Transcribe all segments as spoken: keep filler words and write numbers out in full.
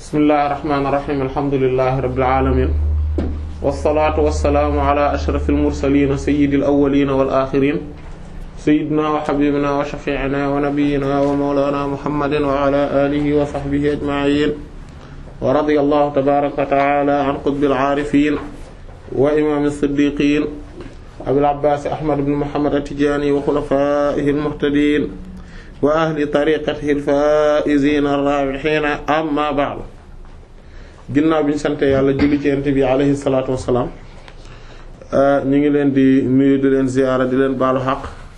bismillahir rahmanir rahim alhamdulillahi rabbil alamin wassalatu wassalamu ala ashrafil mursalin sayyidil awwalin wal akhirin sayyidina wa habibina wa shafi'ina wa nabiyyina wa mawlana muhammadin wa ala alihi wa sahbihi ajma'in wa radiyallahu tabaraka wa ta'ala an qutbil arifin wa imamis siddiqin abil abbas ahmad ibn muhammad at-tijani wa khulafaihi al-muhtadin wa ahli tariqatihi al-faa'izina ar-raabihiina amma ba'du. ginnaaw bi ñu sante yàlla julli ci Yonent bi alayhi salaatu wa salaam ñu ngi leen di nuyu di leen ziyaara di leen baalu xaq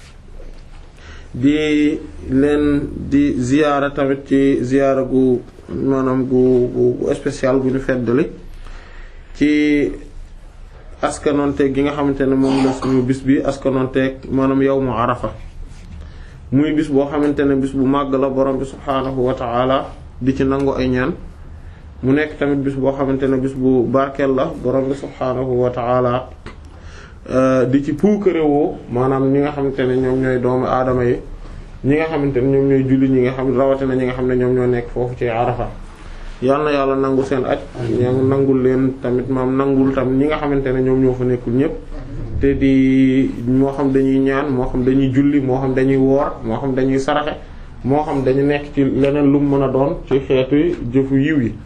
di leen di ziyaara tamit ci ziyaara gu maanaam gu gu spécial gu ñu feddali ci askanoonteeg gi nga xamante ne moom la suñu bis bi askanoonteeg maanaam yawmu Arafa. muy bis boo xamante ne bis bu màgg la borom bi subhaanahu wa ta'ala di ci nangu ay ñaan mu nekk tamit bis boo xamante ne bis bu barkeel la borom bi subhaanahu wa ta'ala di ci puukarewoo maanaam ñi nga xamante ne ñoom ñooy doomu aadama yi ñi nga xamante ne ñoom ñooy julli ñi nga xam rawatina ñi nga xam ne ñoom ñoo nekk foofu ci Arafa. yal na yàlla nangul seen aj ñoo nangul leen tamit maam nangul tamit ñi nga xamante ne ñoom ñoo fa nekkul ñépp te di moo xam dañuy ñaan moo xam dañuy julli moo xam dañuy woor moo xam dañuy saraxe moo xam dañu nekk ci leneen lu mu mën a doon ci xeetu jëfu yiw yi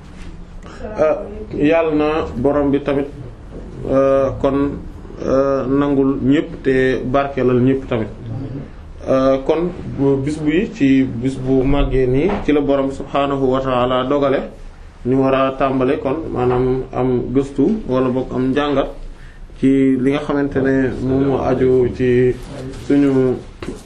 yàlla na borom bi tamit kon nangul ñépp te barkeelal ñépp tamit kon bis bu yi ci bis bu màggee nii ci la borom bi subhaanahu wa ta'ala dogale ñu war a tàmbale kon maanaam am gëstu wala boog am njàngat ci li nga xamante ne moom moo aju ci suñu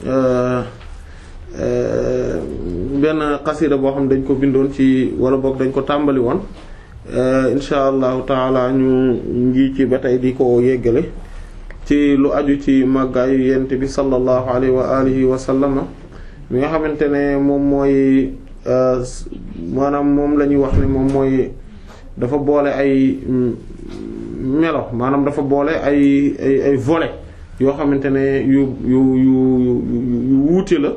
benn xasida boo xam dañ ko bindoon ci wala boog dañ ko tàmbali woon insha allahu taala ñu ngi ci ba tey di ko yeggale ci lu aju ci màggaayu yent bi sallallahu alayhi wa alihi wa sallama mi nga xamante ne moom mooy maanaam moom la ñuy wax ne moom mooy dafa boole ay melo maanaam dafa boole ay ay ay volets yoo xamante ne yu yu yu yu wuute la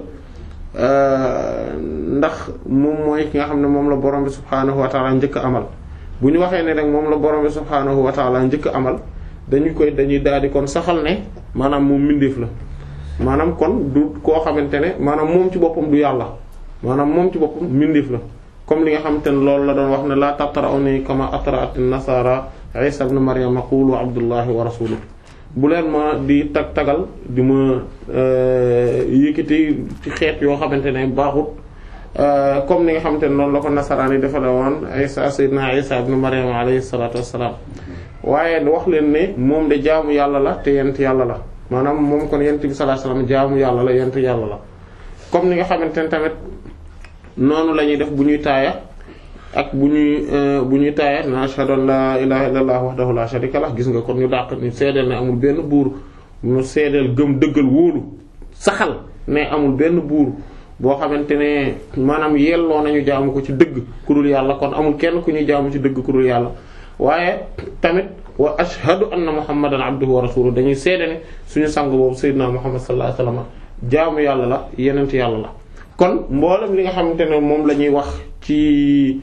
ndax moom mooy ki nga xam ne moom la borom bi subhaanahu wa ta'ala njëkk amal bu ñu waxee ne rek moom la borom bi subhaanahu wa ta'ala njëkk amal dañu koy dañuy daal di kon saxal ne maanaam moom mbindeef la maanaam kon du koo xamante ne maanaam moom ci boppam du yàlla maanaam moom ci boppam mbindeef la comme li nga xamante ne loolu la doon wax ne la tatra'uni kama atra'at an-nasara Isa ibn Maryam qulu abdullahi wa rasuluhu bu leen ma di tag tagal di ma yëkkati ci xeet yoo xamante ne baaxut comme ni nga xamante ne noonu la ko nasaraan yi defale woon Isa sayyidina Isa ibn Maryam alayhi salatu wassalam waaye wax leen ne moom de jaamu yàlla la te yent yàlla la maanaam moom kon yent bi sallallahu alayhi wasallam jaamu yàlla la yent yàlla la comme ni nga xamante ne tamit noonu la ñuy def bu ñuy taaya ak bu ñuy bu ñuy taaya na ashhadu an la ilaha illallah wahdahu la sharika lah gis nga kon ñu dàq ñu seedeel ne amul benn buur ñu seedeel gëm dëggal wóolu saxal ne amul benn buur boo xamante ne maanaam yelloo nañu jaamu ko ci dëgg ku dul yàlla kon amul kenn ku ñuy jaamu ci dëgg ku dul yàlla waaye tamit wa ashhadu anna muhammadan abduhu wa rasuluhu dañuy seede ne suñu sang boobu sayyidina muhammad sallallahu alayhi wasallam jaamu yàlla la yenent yàlla la kon mboolem li nga xamante ne moom la ñuy wax ci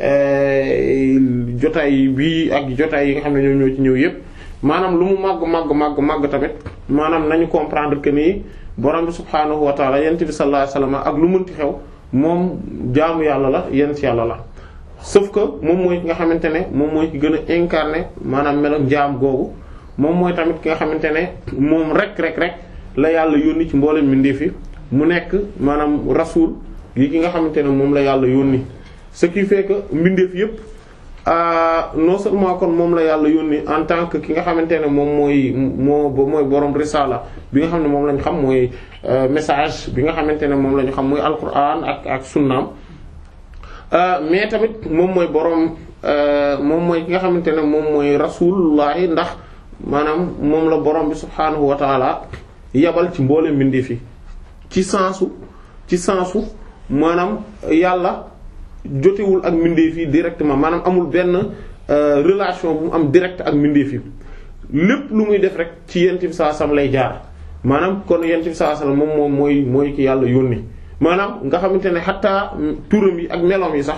jotaay bii ak jotaay yi nga xam ne ñoo ñoo ci ñëw yépp maanaam lu mu màgg màgg màgg màgg tamit maanaam nañu comprendre que ni borom bi subhaanahu wa ta'ala yent bi sallallahu alayhi wasallam ak lu mënti xew moom jaamu yàlla la yenent yàlla la sauf que moom mooy ki nga xamante ne moom mooy ki gën a incarné maanaam melo jaam googu moom mooy tamit ki nga xamante ne moom rek rek rek la yàlla yónni ci mboolem mbindeef yi mu nekk maanaam rasul yi ki nga xamante ne moom la yàlla yónni ce qui fait que mbindeef yépp non seulement kon moom la yàlla yónni en tant que ki nga xamante ne moom mooy moo mooy borom risala bi nga xam ne moom lañ xam mooy message bi nga xamante ne moom la ñu xam mooy alquran ak ak sunnaam mais tamit moom mooy borom moom mooy ki nga xamante ne moom mooy rasulullahi ndax maanaam moom la borom bi subhaanahu wa taala yabal ci mboole mbindeef yi ci sensu ci sensu maanaam yàlla jotewul ak mbindeef yi directement maanaam amul benn relation bu mu am direct ak mbindeef yi lépp lu muy def rek ci yent bi sallallahu alayhi wasallam lay jaar maanaam kon yent bi sallallahu alayhi wasallam moom moom mooy mooy ki yàlla yónni maanaam nga xamante ne xataa turam yi ak meloom yi sax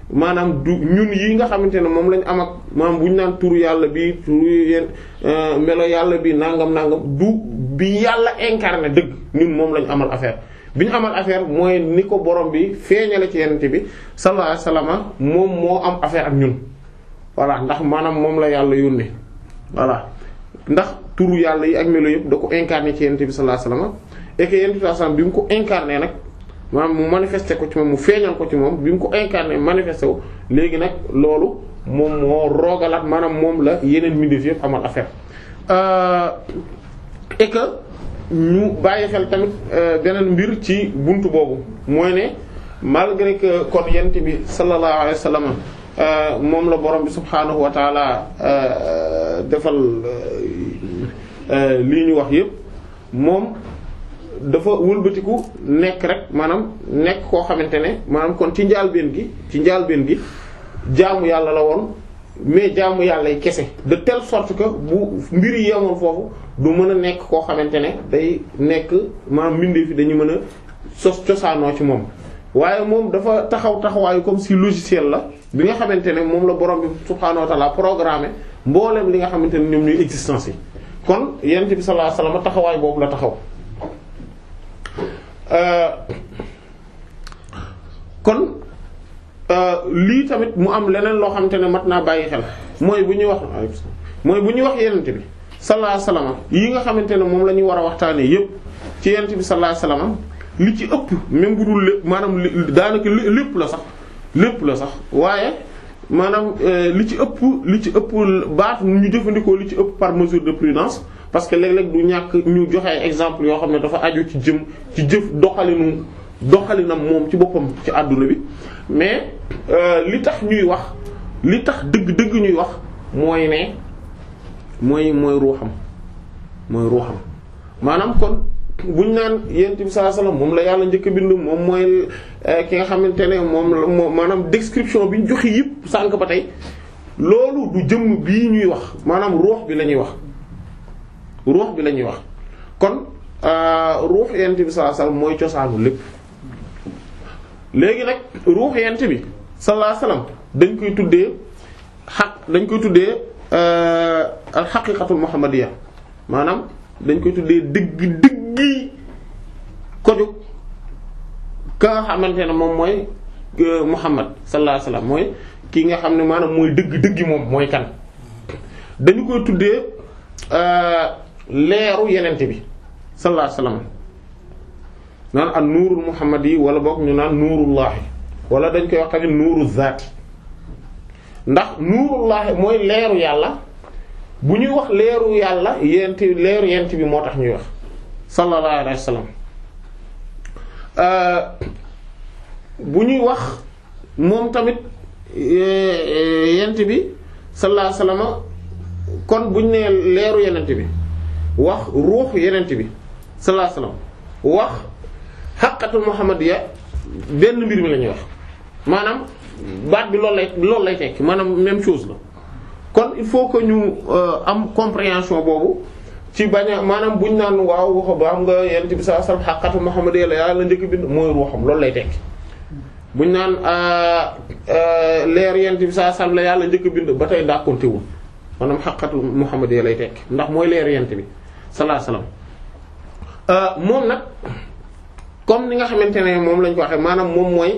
maanaam du ñun yi nga xamante ne moom lañ am ak maanaam bu ñu naan turu yàlla bi turu yéen melo yàlla bi nangam nangam du bi yàlla incarné dëgg ñun moom lañ amal affaire bi ñu amal affaire mooy ni ko borom bi feeñale ci yenente bi sallallahu alayhi wasallam moom moo am affaire ak ñun voilà ndax maanaam moom la yàlla yónnee voilà ndax turu yàlla yi ak melo yëpp da ko incarné ci yenente bi sallallahu alayhi wasallam et que yenente bi sallallahu alayhi wasallam bi mu ko incarné nag maanaam mu manifesté ko ci moom mu feeñal ko ci moom bi mu ko incarné manifesté wu léegi nag loolu moom moo roogalaat maanaam moom la yeneen mbindeef yëpp amal affaire euh, et que ñu bàyyi xel tamit beneen mbir ci buntu boobu mooy ne malgré que kon yent bi sallallahu alayhi wa sallam moom la borom bi subhaanahu wa taala defal lii ñu wax yépp moom dafa wëlbatiku nekk rek maanaam nekk koo xamante ne maanaam kon ci njaalbeen gi ci njaalbeen gi jaamu yàlla la woon mais jaamu yàlla yi kese de telle sorte que bu mbir yi yemoon foofu du mën a nekk koo xamante ne day nekk maanaam mbindeef fi dañu mën a sos cosaanoo ci moom waaye moom dafa taxaw taxawaayu comme si logiciel la bi nga xamante ne moom la borom bi subhaanahu wa ta'ala programmé mboolem li nga xamante ne ñoom ñuy existence yi kon yonent bi sallallahu alayhi wasallam taxawaay boobu la taxaw kon lii tamit mu am leneen loo xamante ne mat naa bàyyi xel mooy bu ñuy wax mooy bu ñuy wax yonent bi sallallahu alayhi wasallam yi nga xamante ne moom la ñu war a waxtaanee yépp ci yonent bi sallallahu alayhi wasallam li ci ëpp même bu dul lépp maanaam daanaka lépp la sax lépp la sax waaye maanaam li ci ëpp li ci ëpp baat ñu jëfandikoo li ci ëpp par mesure de prudence parce que léeg-léeg du ñàkk ñu joxe ay exemple yoo xam ne dafa aju ci jëm ci jëf doxalinu doxalinam moom ci boppam ci àdduna bi mais li tax ñuy wax li tax dëgg-dëgg ñuy wax mooy ne mooy mooy ruuxam mooy ruuxam maanaam kon buñ naan yonent bi sallallahu alayhi wasallam moom la yàlla njëkk a bind moom mooy ki nga xamante ne moom la moom maanaam description bi ñu joxe yëpp sànq ba tey loolu du jëmm bii ñuy wax maanaam ruux bi la ñuy wax ruux bi la ñuy wax kon ruux yonent bi sallallahu alayhi wasallam mooy cosaanu lépp léegi nag ruux yonent bi sallallahu alayhi wasallam dañ koy tuddee xaq dañ koy tuddee al xaqiqatul muhammadiyya maanaam dañ koy tuddee dëgg dëggi ko jóg ka nga xamante ne moom mooy Muhammad sallallahu alayhi wasallam mooy kii nga xam ne maanaam mooy dëgg dëggi moom mooy kan dañu koy tuddee leeru yenente bi sallallahu alayhi wasallam naan an nuurul muhammad yi wala boog ñu naan nuurullahi wala dañ koy wax tamit nuuru zaati ndax nuurullahi mooy leeru yàlla bu ñuy wax leeru yàlla yent leeru yent bi moo tax ñuy wax sallallahu alayhi wasallam bu ñuy wax moom tamit yent bi sallallahu alayhi wasallam kon bu ñu nee leeru yenent bi wax ruuxu yenent bi sallallahu alayhi wasallam wax xaqatul muhammadiyya benn mbir mi la ñuy wax maanaam baat bi loolu lay loolu lay tekki maanaam même chose la kon il faut que ñu am compréhension boobu ci bañ a maanaam buñ naan waaw waxa ba am nga yenent bi sallallahu alayhi wasallam xaqatul muhammadiyya la yàlla njëkk bind mooy ruuxam loolu lay tekki buñ naan leer yenent bi sallallahu alayhi wasallam la yàlla njëkk bind ba tey dàkkontewul maanaam xaqatul muhammadiyya lay tekki ndax mooy leer yenent bi sallallahu alayhi wasallam moom nag comme ni nga xamante ne moom lañ ko waxee maanaam moom mooy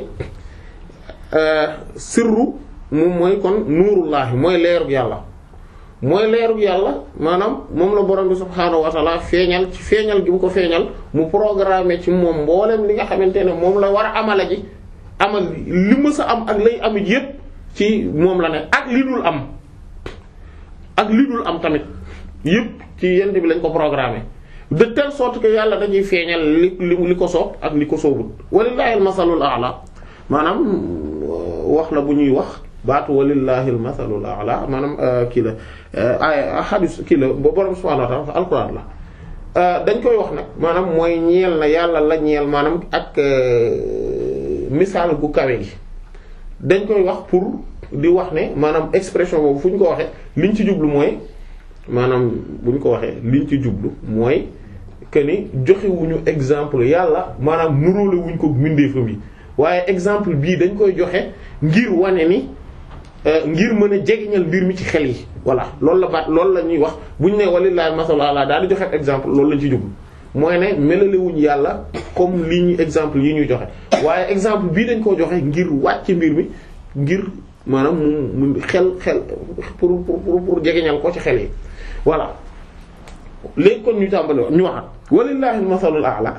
sirru moom mooy kon nuurullahi mooy leerug yàlla mooy leerug yàlla maanaam moom la borom bi subhaanahu wa ta'ala feeñal ci feeñal gi mu ko feeñal mu programmé ci moom mboolem li nga xamante ne moom la war a amala ji amal li mës a am ak lay amit yépp ci moom la ne ak li dul am ak li dul am tamit yépp ci yent bi lañ ko programmé de telle sorte que yàlla dañuy feeñal li li ko soob ak li ko soobul walillahi al-masalul a'la maanaam wax la bu ñuy wax baatu walillahi al-masalul a'la maanaam kii la ay hadith kii la ba borom subhanahu wa ta'ala alquran la dañ koy wax nag maanaam mooy ñeel na yàlla la ñeel maanaam ak misaal gu kawe gi dañ koy wax pour di wax ne maanaam expression boobu fu ñu ko waxee liñ ci jublu mooy maanaam bu ñu ko waxee liñ ci jublu mooy que ni joxewuñu exemple yàlla maanaam nuróole wuñ ko mbindeefam yi waaye exemple bii dañ koy joxe ngir wane ni ngir mën a jegeñal mbir mi ci xel yi voilà loolu la baat loolu la ñuy wax bu ñu nee walillahi masalu ala daal di joxe exemple loolu lañ ci jublu mooy ne melalewuñ yàlla comme li ñu exemple yi ñuy joxe waaye exemple bii dañ koo joxe ngir wàcc mbir mi ngir maanaam mu mu xel xel pour pour pour jegeñal ko ci xel yi voilà léegi kon ñu tàmbali ñu waxat walillahi masalul a'la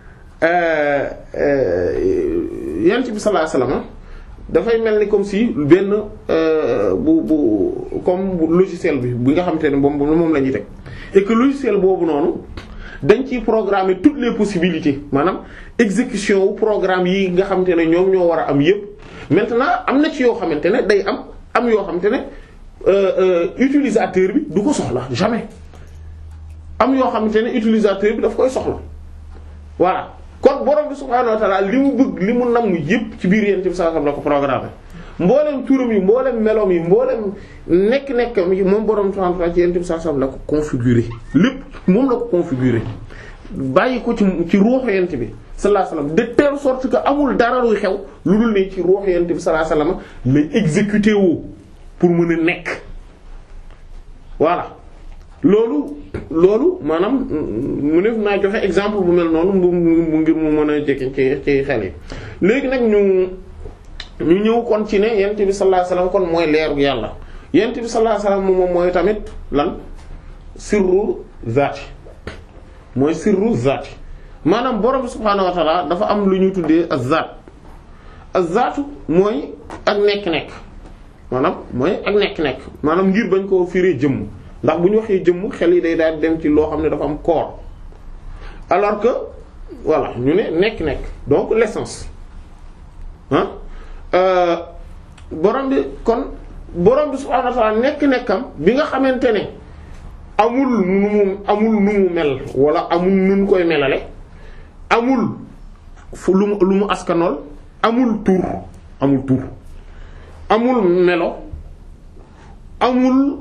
yonent bi sallallahu alayhi wasallam dafay mel ni comme si benn bu bu comme logiciel bi bi nga xamante ne moom moom la ñuy teg et que logiciel boobu noonu dañ ciy programmer toutes les possibilités maanaam exécution wu programme yi nga xamante ne ñoom ñoo war a am yépp maintenant am na ci yoo xamante ne day am am yoo xamante ne utilisateur bi du ko soxla jamais am yoo xamante ne utilisateur bi daf koy soxla voilà kon borom bi subhaanahu wa ta'ala li mu bëgg li mu namm yépp ci biir yéen bi sallallahu alayhi wasallam la ko programme mboolem turam yi mboolem meloom yi mboolem nekk-nekkam yi moom borom subhaanahu wa ta'ala ci yéen bi sallallahu alayhi wasallam la ko configurer lépp moom la ko configurer bàyyi ko ci ci ruuxu yéen bi sallallahu alayhi wasallam de telle sorte que amul dara luy xew lu dul ne ci ruuxu yéen bi sallallahu alayhi wasallam lay exécuter woo pour mën a nekk voilà. loolu loolu maanaam mu ne naa joxe exemple bu mel noonu mu ngir mu mën a jekki ci ci xel yi léegi nag ñu ñu ñëw kon ci ne yent bi sallallahu alayhi wasallam kon mooy leeru yàlla yent bi sallallahu alayhi wasallam moom mooy tamit lan sirru zaati mooy sirru zaati maanaam borom subhaanahu wa ta'ala dafa am lu ñu tuddee az-zaat az-zaatu mooy ak nekk-nekk maanaam mooy ak nekk-nekk maanaam ngir bañ koo firee jëmm ndax bu ñu waxee jëmm xel yi day daal dem ci loo xam ne dafa am corps alors que voilà ñu ne nekk-nekk donc l'essence ah borom bi kon borom bi subhaanahu wa ta'ala nekk-nekkam bi nga xamante ne amul nu mu amul nu mu mel wala amul nu koy melale amul fu lu mu lu mu askanool amul tur amul tur amul melo amul.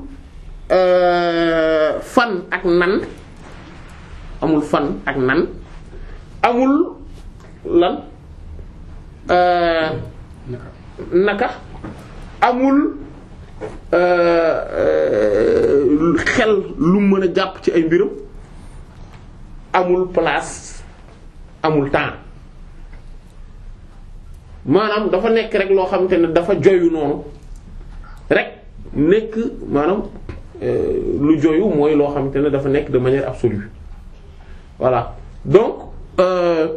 Euh, fan ak nan amul fan ak nan amul lan euh, naka amul euh, euh, xel lu mën a jàpp ci ay mbiram amul place amul temps maanaam dafa nekk rek loo xamante ne dafa joyu noonu rek nekk maanaam lu joyu mooy loo xamante ne dafa nekk de manière absolue voilà donc euh,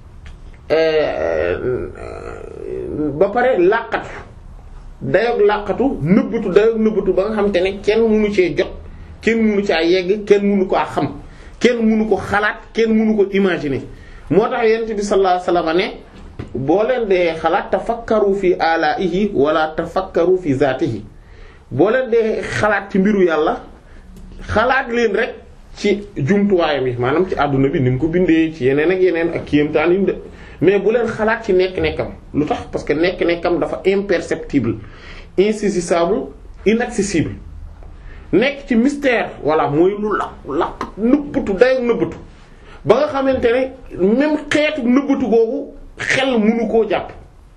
euh, ba pare làqatu dayoog làqatu nëbbatu dayoog nëbbatu ba nga xamante ne kenn mënu cee jot kenn mënu caa yegg kenn mënu ko xam kenn mënu ko xalaat kenn mënu ko imaginer moo tax yonent bi sallallahu alayhi wasallam ne boo leen dee xalaat tafakkaru fi alaa'ihi wala tafakkaru fi zaatihi boo leen dee xalaat ci mbiru yàlla xalaat leen rek ci jumtuwaayam yi maanaam ci àdduna bi ni mu ko bindee ci yeneen ak yeneen ak kéemtaan yi de mais bu leen xalaat ci nekk-nekkam lu tax parce que nekk-nekkam dafa imperceptible insaisissable inaccessible nekk ci mystère voilà mooy lu laq laq nëbbatu dayoog nëbbatu ba nga xamante ne même xeetu nëbbatu googu xel mënu koo jàpp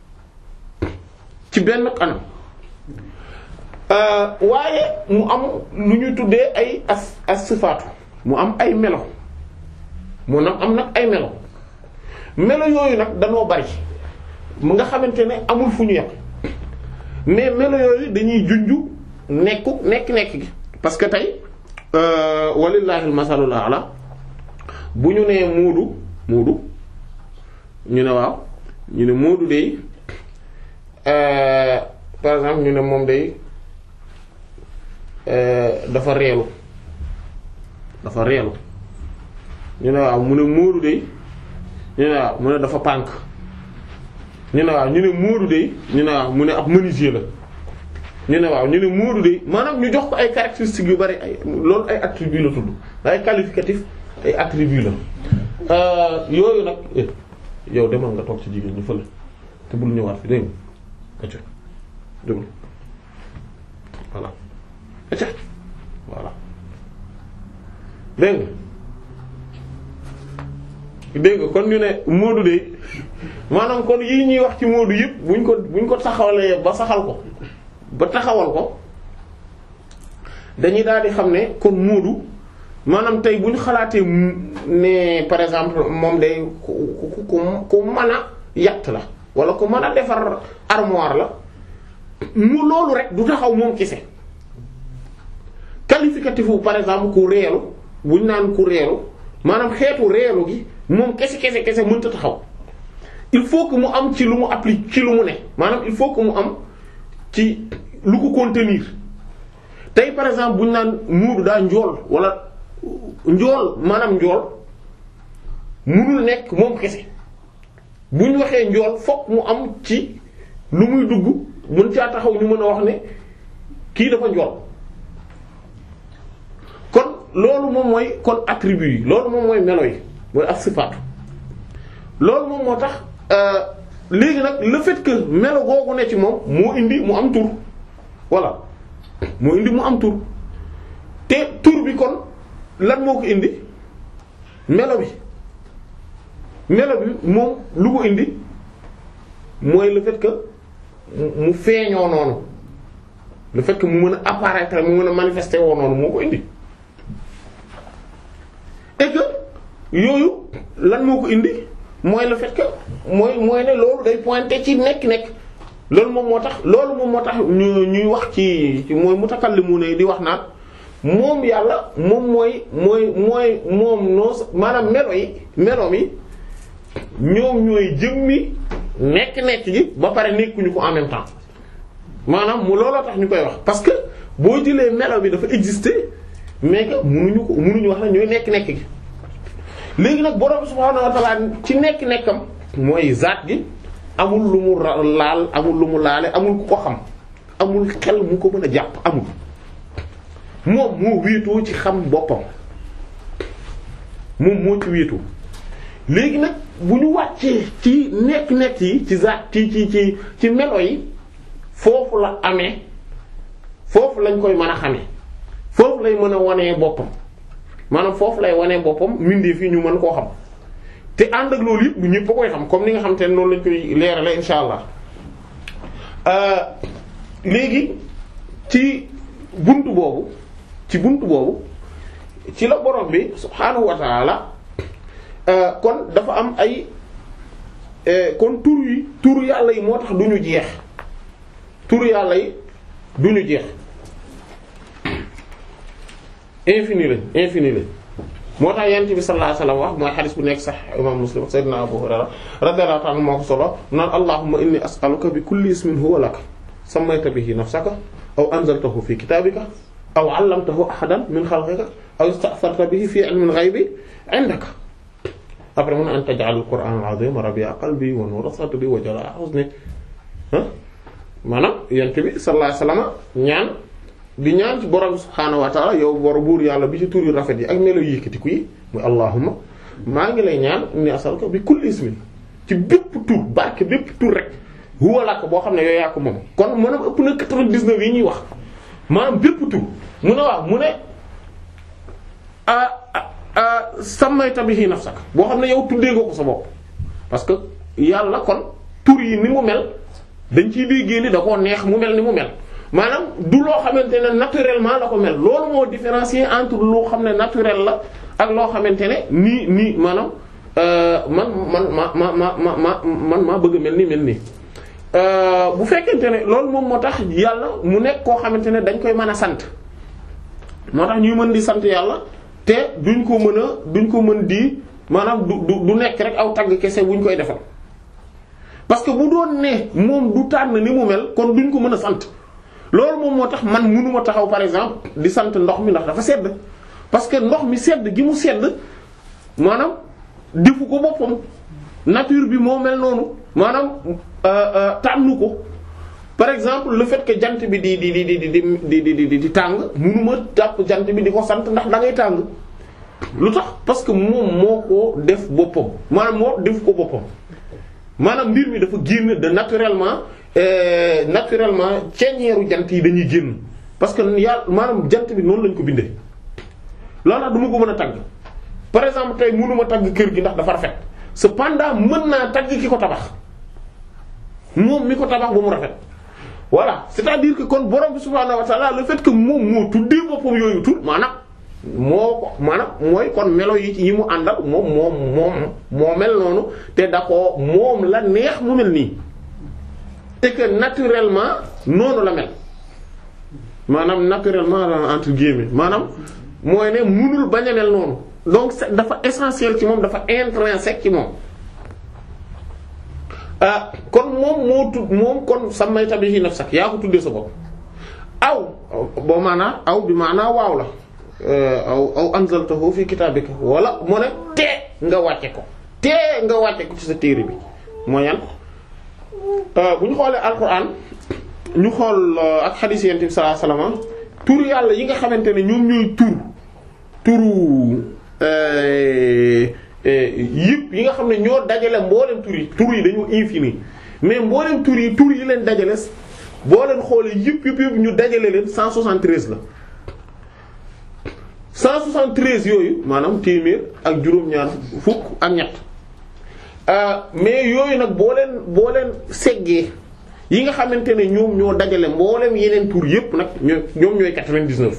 ci benn anam. Euh, waaye mu am lu ñu tuddee ay as as sifaatu mu am ay melo mu nag am nag ay melo melo yooyu nag danoo bari mu nga xamante ne amul fu ñu yem mais melo yooyu dañuy junju nekku nekk-nekk gi parce que tey euh, walillahi al-masalul a'la bu ñu nee muudu muudu ñu ne waaw ñu ne muudu day euh, par exemple ñu ne moom day dafa reelu dafa reelu ñu ne waaw mu ne Moodu de ñu ne waaw mu ne dafa pànk ñu ne waaw ñu ne Moodu de ñu ne waaw mu ne ab menuisier la ñu ne waaw ñu ne Moodu de maanaam ñu jox ko ay caractéristiques yu bari ay loolu ay attributs la tudd ay qualificatifs ay attributs la yooyu nag yow demal nga toog ci jigéen ñu fële te bul ñëwaat fi dégg nga acca déglu voilà acca voilà dégg nga dégg nga kon ñu ne Moodu de maanaam kon yii ñuy wax ci Moodu yëpp buñ ko buñ ko taxawalee ba saxal ko ba taxawal ko dañuy daal di xam ne kon Moodu maanaam tey bu ñu xalaatee ne par exemple moom day ku ku ku mën a yatt la wala ku mën a defar armoire la mu loolu rek du taxaw moom kese qualificatif wu par exemple ku reelu bu ñu naan ku reelu maanaam xeetu reelu gi moom kese kese kese mënta taxaw il faut que mu am ci lu mu applique ci lu mu ne maanaam il faut que mu am ci lu ko contenir tey par exemple bu ñu naan Moodu daa njool wala njool maanaam njool munul nekk moom kese bu ñu waxee njool fokk mu am ci lu muy dugg mën caa taxaw ñu mën a wax ne kii dafa njool kon loolu moom mooy kon attribut yi loolu moom mooy melo yi mooy ak sifaatu loolu moom moo tax léegi nag le fait que melo googu ne ci moom moo indi mu am tur voilà moo indi mu am tur te tur bi kon lan moo ko indi melo bi melo bi moom lu ko indi mooy le fait que mu feeñoo noonu le fait que mu mën a apparaître mu mën a manifester woo noonu moo ko indi et que yooyu lan moo ko indi mooy le fait que mooy mooy ne loolu day pointer ci nekk-nekk loolu moom moo tax loolu moom moo tax ñu ñuy wax ci mooy mutakallimuna di wax naan moom yàlla moom mooy mooy mooy moom noo maanaam melo yi melo mi ñoom ñooy jëmmi nekk-nekk gi ba pare nekkuñu ko en même temps maanaam mu looloo tax ñu koy wax parce que boo jëlee melo bi dafa exister mais que mënuñu ko mënuñu wax la ñooy nekk-nekk gi léegi nag borom subhaanahu wa ta'ala ci nekk-nekkam mooy zaat gi amul lu mu laal amul lu mu laale amul ku ko xam amul xel mu ko mën a jàpp amul moom moo wéetoo ci xam boppam moom moo ci wéetoo léegi nag bu ñu wàccee ci nekk-nekk yi ci zaat ci ci ci ci melo yi foofu la amee foofu lañ koy mën a xamee foofu lay mën a wanee boppam maanaam foofu lay wanee boppam mindee fii ñu mën koo xam te ànd ak loolu yëpp du ñëpp a koy xam comme ni nga xam te ne noonu lañ koy leerale insha allah léegi ci buntu boobu ci buntu boobu ci la borom bi subhaanahu wa ta'ala kon dafa am ay kon tur yi turu yàlla yi moo tax du ñu jeex turu yàlla yi du ñu jeex infini lañ infini lañ moo tax yonent bi sallallahu alayhi wasallam wax mooy xadis bu nekk sax imam Muslim sayyidina Abu Hurayra radiyallahu ta'ala moo ko solo naan allahumma inni as'aluka bi kulli ismin huwa laka sammayta bihi nafsaka aw anzaltahu fi kitabika aw 'allamtahu ahadan min khalqika aw ista'tharta bihi fi 'ilmi al-ghaybi 'indaka après mun an taj'al al-qur'ana al-'azima rabi'a qalbi wa nura sadri wa jala'a huzni ah maanaam yonent bi sallallahu alayhi wasallam ñaan di ñaan ci borom subhaanahu wa ta'ala yow bor buur yàlla bi ci tur yu rafet yi ak melo yu yëkkatiku yi muy allahumma maa ngi lay ñaan inni as'aluka bi kulli ismin ci bépp tur barke bépp tur rek huwa laka boo xam ne yow yaa ko moom kon maanaam ëpp na quatre-vingt-dix-neuf yi ñuy wax maanaam bépp tur mu ne waaw mu ne sammayta bihi nafsaka boo xam ne yow tuddee nga ko sa bopp parce que yàlla kon tur yi ni mu mel dañ ciy déggee ni da koo neex mu mel ni mu mel maanaam du loo xamante ne naturellement la ko mel loolu moo différencier entre loo xam ne naturel la ak loo xamante ne nii nii maanaam man man ma ma ma ma ma man maa bëgg a mel nii mel nii bu fekkente ne loolu moom moo tax yàlla mu nekk koo xamante ne dañ koy mën a sant moo tax ñuy mën di sant yàlla te duñ ko mën a duñ ko mën di maanaam du du du nekk rek aw tagg kese buñ koy defal parce que bu doon ne moom du tànn ni mu mel kon duñ ko mën a sant loolu moom moo tax man mënuma taxaw par exemple di sant ndox mi ndax dafa sedd parce que ndox mi sedd gi mu sedd maanaam defu ko boppam nature bi moo mel noonu maanaam tànnu ko par exemple le fait que jant bi di di di di di di di di di tàng mënuma jàpp jant bi di ko sant ndax da ngay tàng lu tax parce que moom moo ko def boppam maanaam moo def ko boppam maanaam mbir mi dafa génn de naturellement Euh, naturellement ceeñeeru jant yi dañuy génn parce que yàlla maanaam jant bi noonu lañ ko bindee loolu nag du ma ko mën a tagg par exemple tey mënuma tagg kër gi ndax dafa rafet cependant mën naa tagg ki ko tabax moom mi ko tabax ba mu rafet. voilà c'est-à-dire que kon borom bi subhaanahu wa ta'ala le fait que moom moo tuddee boppam yooyu tur maanaam moo ko maanaam mooy kon melo yi ci yi mu àndal moom moom moom moo mel noonu te da ko moom la neex mu mel nii et que naturellement noonu la mel maanaam naturellement entre guillemets maanaam mooy ne mënul bañ a mel noonu donc dafa essentiel ci moom dafa intrinsèque ci moom. ah kon moom moo tudd moom kon sammayta bihi nafsak yaa ko tuddee sa bopp aw boo maanaa aw bi maanaa waaw la aw aw anzaltahu fi kitaabika wala mu ne tee nga wàcce ko tee nga wàcce ko ci sa téere bi mooy yan bu ñu xoolee alquran ñu xool ak xadiis yonent bi sallallahu alayhi wasallam tur yàlla yi nga xamante ne ñoom ñooy tur turu yëpp yi nga xam ne ñoo dajale mboolem tur yi tur yi dañu infini mais mboolem tur yi tur yi leen dajale boo leen xoolee yëpp yëpp yëpp ñu dajale leen cent soixante-treize la cent soixante-treize yooyu maanaam téeméer ak juróom-ñaar fukk ak ñett mais yooyu nag boo leen boo leen seggee yi nga xamante ne ñoom ñoo dajale mboolem yeneen tur yëpp nag ñoom ñoom ñooy quatre-vingt-dix-neuf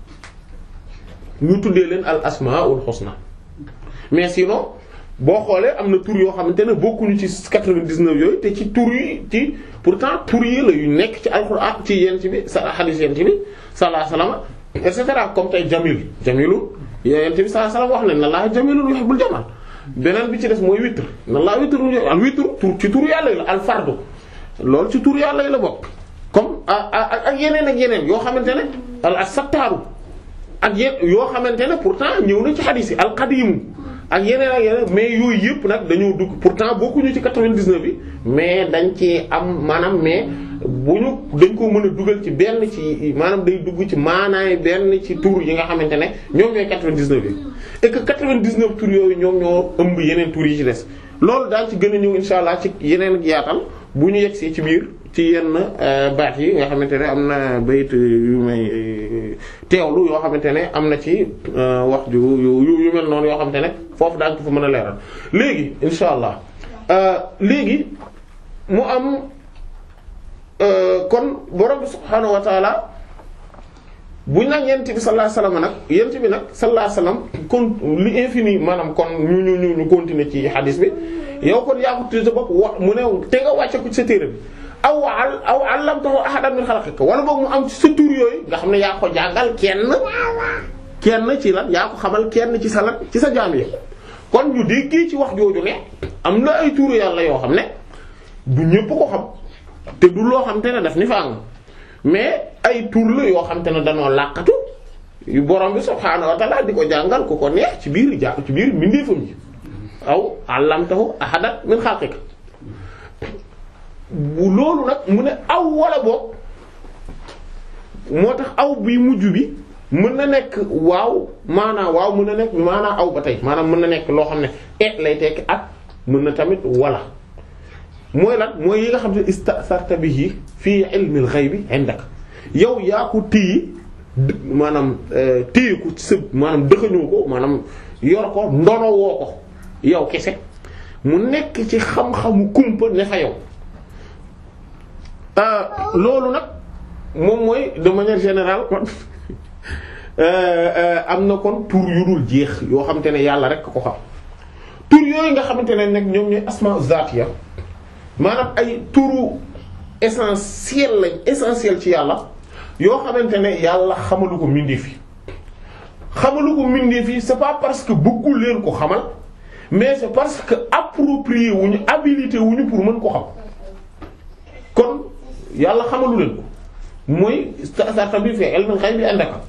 ñu tuddee leen al asmaul husna mais sinon boo xoolee am na tur yoo xamante ne bokkuñu ci quatre-vingt-dix-neuf yooyu te ci tur yi ci pourtant tur yi la yu nekk ci alxuraan ci yent bi sa hadith yent bi sallallahu alayhi wasallam et cetera comme tey jamil jamilu yent bi sallallahu alayhi wasallam wax ne na laa jamilun yuhibbul jamal beneen bi ci des mooy witr na laa witr al witr tur ci tur yàlla yi la al fardu loolu ci tur yàlla yi la bokk comme ak yeneen ak yeneen yoo xamante ne al as-sattaaru ak yéen yoo xamante ne pourtant ñëw na ci hadith yi al qadimu ak yeneen ak yeneen mais yooyu yëpp nag dañoo dugg pourtant bokkuñu ci quatre-vingt-dix-neuf yi mais dañ ci am maanaam mais bu ñu dañ ko mën a dugal ci benn ci maanaam day dugg ci maanaay benn ci tur yi nga xamante ne ñoom ñooy quatre-vingt-dix-neuf yi et que quatre-vingt-dix-neuf tur yooyu ñoom ñoo ëmb yeneen tur yi ci des loolu daal ci gën a ñëw insha allah ci yeneen yaatal bu ñu yegsee ci biir ci yenn baat yi nga xamante ne am na bayit yu may teewlu yoo xamante ne am na ci wax ju yu yu mel noonu yoo xamante ne foofu daañu ko fa mën a leeral léegi insha allah léegi mu am kon borom bi subhaanahu wa taala buñ nag yent bi sallallahu alayhi wasallam nag yent bi nag sallallahu alayhi wasallam kon li infini maanaam kon ñu ñu ñu ñu continuer ci hadis bi yow kon yaa ko tuddee sa bopp wax mu ne te nga wàcce ko ci sa téere bi aw al aw allamtahu ahadan min xalqika wala boog mu am ci sa tur yooyu nga xam ne yaa ko jàngal kenn kenn ci lan yaa ko xamal kenn ci sa lan ci sa jaam yi kon ñu déggee ci wax jooju ne am na ay turu yàlla yoo xam ne du ñépp ko xam te du loo xam te ne daf ni fàng mais ay tur la yoo xam te ne danoo làqatu yu borom bi subhaanahu wa ta'ala di ko jàngal ku ko neex ci biir ja ci biir mbindeefam ji aw allamtahu ahadan min xalqika bu loolu nag mu ne aw wala boog moo tax aw bi mujj bi mën na nekk waaw maanaam waaw mën na nekk maanaam aw ba tey maanaam mën na nekk loo xam ne et lay tekki ak mën na tamit wala mooy lan mooy yi nga xam ne istasarta bihi fii ilmil ghaybi indak yow yaa ko téye maanaam téye ko ci sa maanaam dëxañoo ko maanaam yor ko ndono woo ko yow kese mu nekk ci xam-xamu kumpa ne fa yow loolu nag moom mooy de manière générale kon am na kon tur yu dul jeex yoo xamante ne yàlla rek ko xam tur yooyu nga xamante ne nag ñoom ñooy asma zaatiya maanaam ay turu essentiel lañ essentiel ci yàlla yoo xamante ne yàlla xamalu ko mbindeef yi xamalu ko mbindeef yi c'est pas parce que bëggul leen ko xamal mais c'est parce que approprié wuñu habilité wuñu pour mën ko xam kon yàlla xamalu leen ko mooy sarta bi fee ilmul ghaybi indaka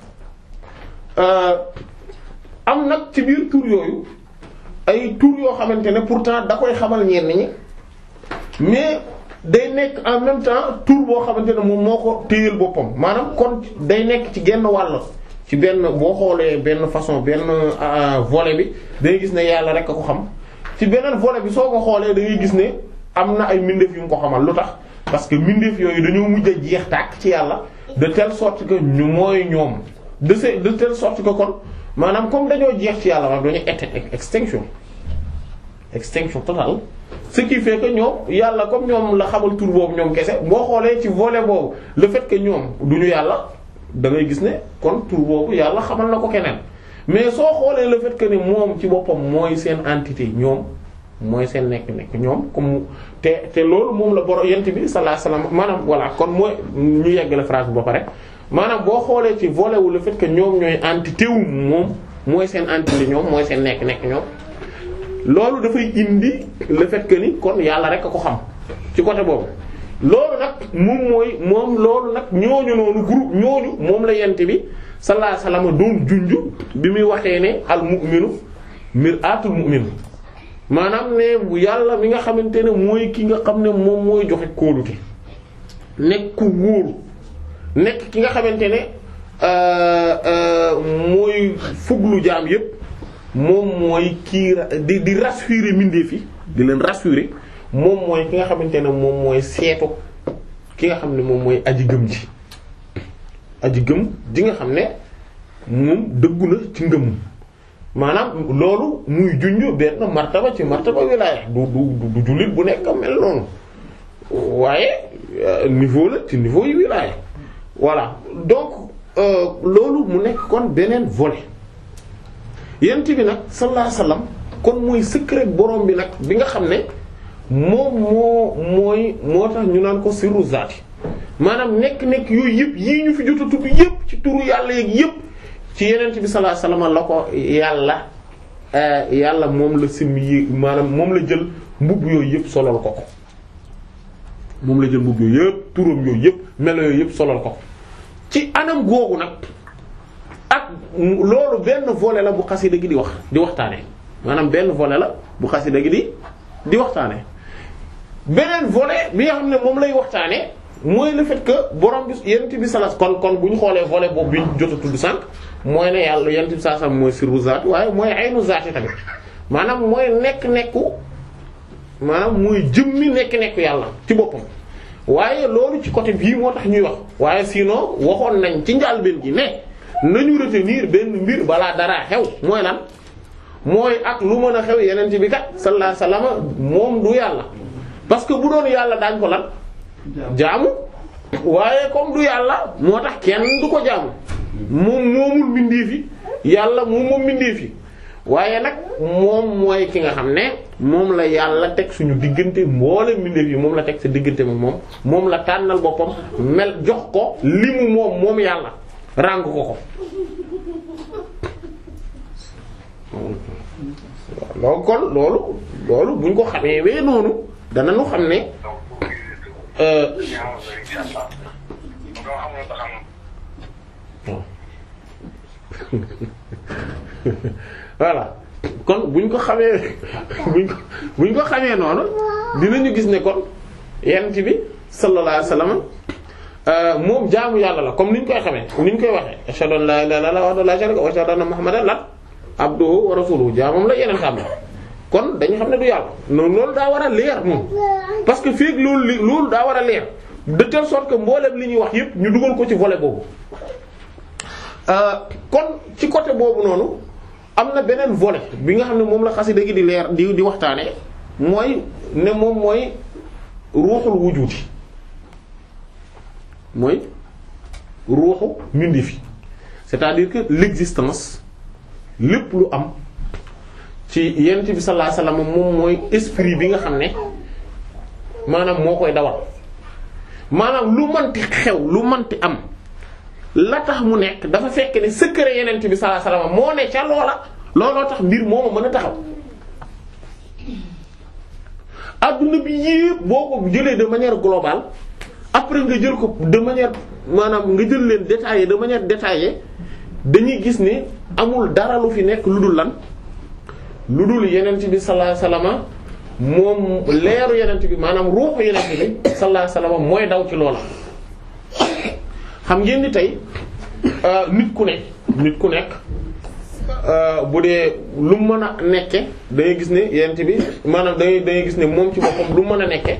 am nag ci biir tur yooyu ay tur yoo xamante ne pourtant da koy xamal ñenn ñi mais day nekk en même temps tur boo xamante ne moom moo ko téyel boppam maanaam kon day nekk ci genn wàll ci benn boo xoolee benn façon benn volet bi dangay gis ne yàlla rek a ko xam ci beneen volet bi soo ko xoolee da ngay gis ne am na ay mbindeef yu mu ko xamal lu tax parce que mbindeef yooyu dañoo mujj a jeex tàkk ci yàlla de telle sorte que ñu mooy ñoom de ce de telle sorte que kon maanaam comme dañoo jeex ci yàlla maanaam dañoo été extinction extinction totale ce qui fait que ñoom yàlla comme ñoom la xamal tur boobu ñoom kese boo xoolee ci volet boobu le fait que ñoom duñu yàlla da ngay gis ne kon tur boobu yàlla xamal na ko keneen mais soo xoolee le fait que ne moom ci boppam mooy seen entité ñoom mooy seen nekk-nekk ñoom comme te te loolu moom la boro yent bi sallallahu alayhi wasallam maanaam voilà kon mooy ñu yeggale phrase bi ba pare maanaam boo xoolee ci volet wu le fait que ñoom ñooy entité wu moom mooy seen entité ñoom mooy seen nekk-nekk ñoom loolu dafay indi le fait que ni kon yàlla rek a ko xam ci côté boobu loolu nag moom mooy moom loolu nag ñooñu noonu groupe ñooñu moom la yent bi sallallahu alayhi wasallam doon junj bi muy waxee ne al mu'minu mir'atul mu'min maanaam ne bu yàlla mi nga xamante ne mooy ki nga xam ne moom mooy joxe kóolute nekk ku wóoru nekk ki nga xamante ne mooy fuglu jaam yépp moom mooy kii di di rassurer mbindeef yi di leen rassurer moom mooy ki nga xamante ne moom mooy seetu ki nga xam ne moom mooy aji gëm ji aji gëm ji nga xam ne moom dëggu na ci ngëm maanaam loolu muy junj benn martaba ci martaba wilaaya du du du jullit bu nekk mel noonu waaye niveau la ci niveau yi wilaaya voilà donc loolu mu nekk kon beneen volet yent bi nag sallallahu alayhi wasallam kon mooy secret borom bi nag bi nga xam ne moom moo mooy moo tax ñu naan ko sirru zaati maanaam nekk-nekk yooyu yëpp yii ñu fi jot a tudd yëpp ci turu yàlla yeeg yëpp ci yenent bi sallallahu alayhi wasallam la ko yàlla yàlla moom la simmi yi maanaam moom la jël mbubb yooyu yëpp solal ko ko moom la jël mbubb yooyu yëpp turam yooyu yëpp melo yooyu yëpp solal ko ko ci anam googu nag ak loolu benn volet la bu xasida gi di wax di waxtaane maanaam benn volet la bu xasida gi di di waxtaane beneen volet bi nga xam ne moom lay waxtaane mooy le fait que borom bi yent bi salas kon kon bu ñu xoolee volet boobu bi ñu jot a tudd sànq mooy ne yàlla yent bi salasam mooy sirru zaat waaye mooy aynu zaat tamit maanaam mooy nekk-nekku maanaam mooy jëmmi nekk-nekku yàlla ci boppam waaye loolu ci côté bii moo tax ñuy wax waaye sinon waxoon nañ ci njàlbéen gi ne nañu retenir benn mbir balaa dara xew mooy lan mooy ak lu mën a xew yeneen bi kat sallallahu alayhi wasallam moom du yàlla parce que bu doon yàlla daañ ko lan jaamu waaye comme du yàlla moo tax kenn du ko jaamu moom moomul mbindeef yi yàlla moom moom mbindeef yi waaye nag moom mooy ki nga xam ne moom la yàlla teg suñu diggante mboole mbindeef yi moom la teg sa diggante moom moom la tànnal boppam mel jox ko li mu moom moom yàlla ràng ko ko loolu kon loolu loolu buñ ko xamee wee noonu danañu xam ne voilà kon buñ ko xamee buñ ko buñ ko xamee noonu dinañu gis ne kon yent bi sallallahu alayhi wasallam moom jaamu yàlla la comme ni ñu koy xamee ni ñu koy waxee ashhadu an la ilaha illallah wahdahu la sharika lahu wa ashhadu anna muhammadan la abduhu wa rasuluhu jaamam la yeneen xam ne kon dañu xam ne du yàlla noonu loolu daa war a leer moom parce que fii loolu li loolu daa war a leer de telle sorte que mboolem li ñuy wax yépp ñu dugal ko ci volet boobu kon ci côté boobu noonu am na beneen volet bi nga xam ne moom la xasida gi di leer di di waxtaane mooy ne moom mooy ruuxul wujuudi mooy ruuxu mbindi fi c'est-à-dire que l'existence lépp lu am ci yonent bi sallallahu alayhi wasallam moom mooy esprit bi nga xam ne maanaam moo koy dawal maanaam lu manti xew lu manti am la tax mu nekk dafa fekk ne secret yonent bi sallallahu alayhi wasallam moo ne ca loola looloo tax mbir moomu mën a taxaw adduna bi yépp boo ko jëlee de manière globale après nga jël ko de manière maanaam nga jël leen détaillé de manière détaillée dañuy gis ne amul dara lu fi nekk lu dul lan lu dul yenent bi sallallahu alayhi wasallam moom leeru yenent bi maanaam ruuxu yenent bi sallallahu alayhi wasallam mooy daw ci loola. xam ngeen ni tey nit ku ne nit ku nekk bu dee lu mën a nekke da ngay gis ne yenent bi maanaam da ngay da ngay gis ne moom ci boppam lu mën a nekke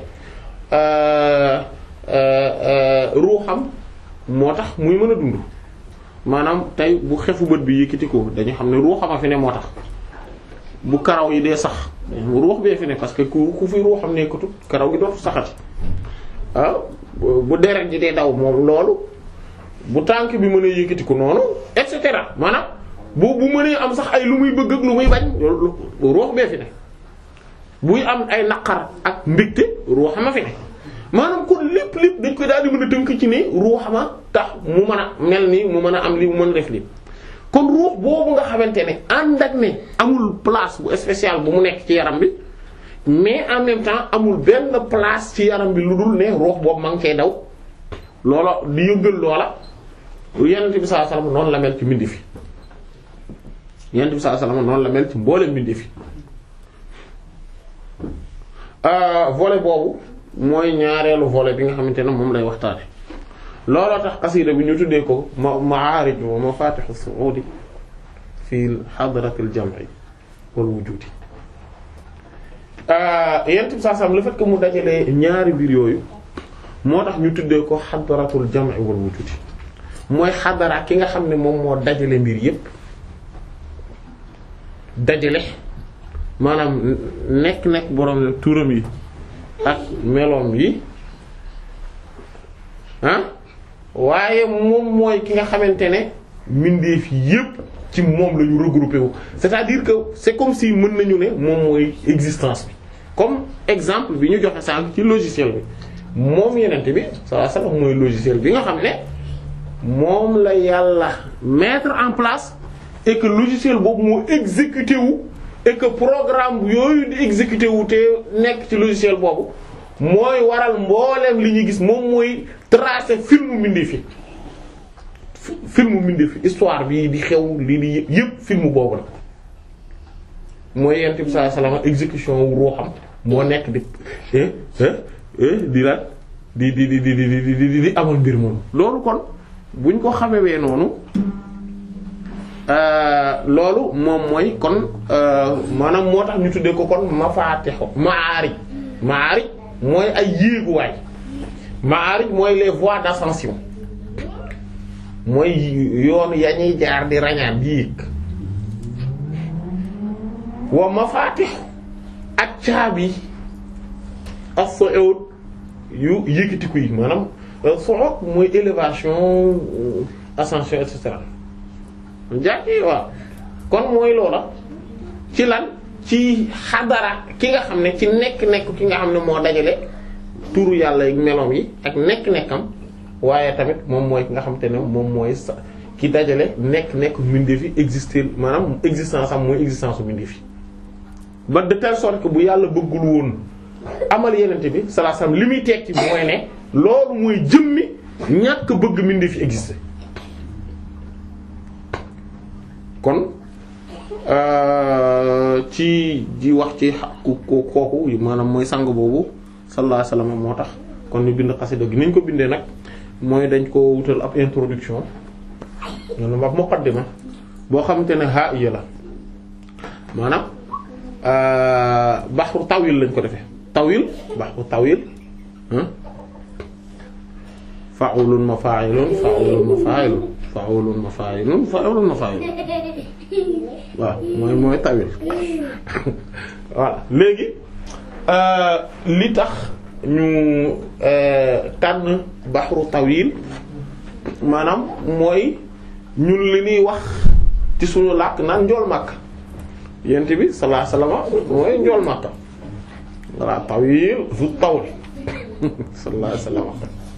ruuxam moo tax muy mën a dund maanaam tey bu xefu bët bi yëkkati ko dañu xam ne ruuxam a fi ne moo tax bu karaw yi dee sax ruux bee fi ne parce que ku ku fi ruuxam nekkatu karaw gi dootu saxati ah bu deret ji dee daw moom loolu bu tànk bi mën a yëkkati ko noonu et cetera maanaam bu bu mënee am sax ay lu muy bëgg ak lu muy bañ loolu ruux bee fi ne buy am ay naqar ak mbégte ruuxama fi ne maanaam kon lépp lépp dañ koy daal di mën a tënk ci ne ruuxama tax mu mën a mel nii mu mën a am li mu mën a def li kon ruux boobu nga xamante ne ànd ak ne amul place bu spéciale bu mu nekk ci yaram bi mais en même temps amul benn place ci yaram bi lu dul ne ruux boobu ma ngi koy daw loola di yëngal loola Yonent bi sallallahu alayhi wasallam noonu la mel ci mbindi fi Yonent bi sallallahu alayhi wasallam noonu la mel ci mboolem mbindi fi volet boobu mooy ñaareelu volet bi nga xamante ne moom lay waxtaane looloo tax xasida bi ñu tuddee ko ma ma'aarij wa mafaatixu su'uudi fi hadratil jam'i wal wujuudi Yonent bi sallallahu alayhi wasallam le fait que mu dajalee ñaari mbir yooyu moo tax ñu tuddee ko hadratul jam'i wal wujuudi mooy xadara ki nga xam ne moom moo dajale mbir yépp dajale maanaam nekk-nekk borom turam yi ak meloom yi ah waaye moom mooy ki nga xamante ne mbindeef yépp ci moom la ñu regroupé wu c'est-à-dire que c'est comme si mën nañu ne moom mooy existence bi comme exemple bi ñu joxe sànq ci logiciel bi moom yenente bi sallallahu alayhi wasallam mooy logiciel bi nga xam ne moom la yàlla mettre en place et que logiciel boobu moo exécuté wu et que programme yooyu di exécuté wu te nekk ci logiciel boobu mooy waral mbooleem li ñuy gis moom mooy tracer filmu mbindeef yi filmu mbindeef yi histoire bi di xew lii di yëpp filmu boobu la mooy Yonent bi sallallahu alayhi wasallam exécution wu ruuxam moo nekk di di la di di di di di di di amal mbir moom loolu kon buñ ko xamewee noonu loolu moom mooy kon maanaam moo tax ñu tuddee ko kon mafaatixu ma'aarij ma'aarij mooy ay yéeguwaay ma'aarij mooy les voies d'ascension mooy yoon ya ñuy jaar di rañaan di yéeg wa mafaatixu ak caabi as-su'ud yu yëkkatiku yi maanaam su'ud mooy élévation ascension et cetera jàkki waaw kon mooy loola ci lan ci xadara ki nga xam ne ci nekk-nekk ki nga xam ne moo dajale turu yàlla ak meloom yi ak nekk-nekkam waaye tamit moom mooy ki nga xam te ne moom mooy sa ki dajale nekk-nekk mbindeef yi exister maanaam existence am mooy existence u mbindeef yi ba de telle sorte que bu yàlla bëggul woon amal yenente bi sallallahu alayhi wasallam li muy tekki mooy ne loolu mooy jëmmi ñàkk bëgg mbindeef yi exister kon ci ji wax ci ku kooku maanaam mooy sang boobu sallallahu alayhi wasallam moo tax kon ñu bind xasida gi niñ ko bindee nag mooy dañ ko wutal ab introduction noonu ab muqaddima boo xamante ne ha iya la maanaam baxru tawil lañ ko defee tawil baxru tawil fa'ulun mafa'ilun fa'ulun mafa'ilun fa'ulun mafa'ilun fa'ulun mafa'ilun waaw mooy mooy tawil voilà léegi li tax ñu tànn baxru tawil maanaam mooy ñun li ñuy wax ci suñu làkk naan njool màkk yent bi sallallahu alayhi wasallam mooy njool màkk voilà tawil zu tawl sallallahu alayhi wasallam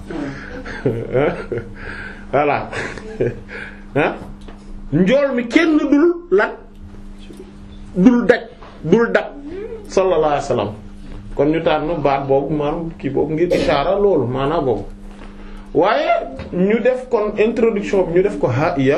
voilà ah njool mi kenn dul lan dul daj dul daj sallallahu alayhi wasallam kon ñu tànn baat boobu maanaam kii boobu ngir ishaara loolu maanaam boobu waaye ñu def kon introduction bi ñu def ko haiya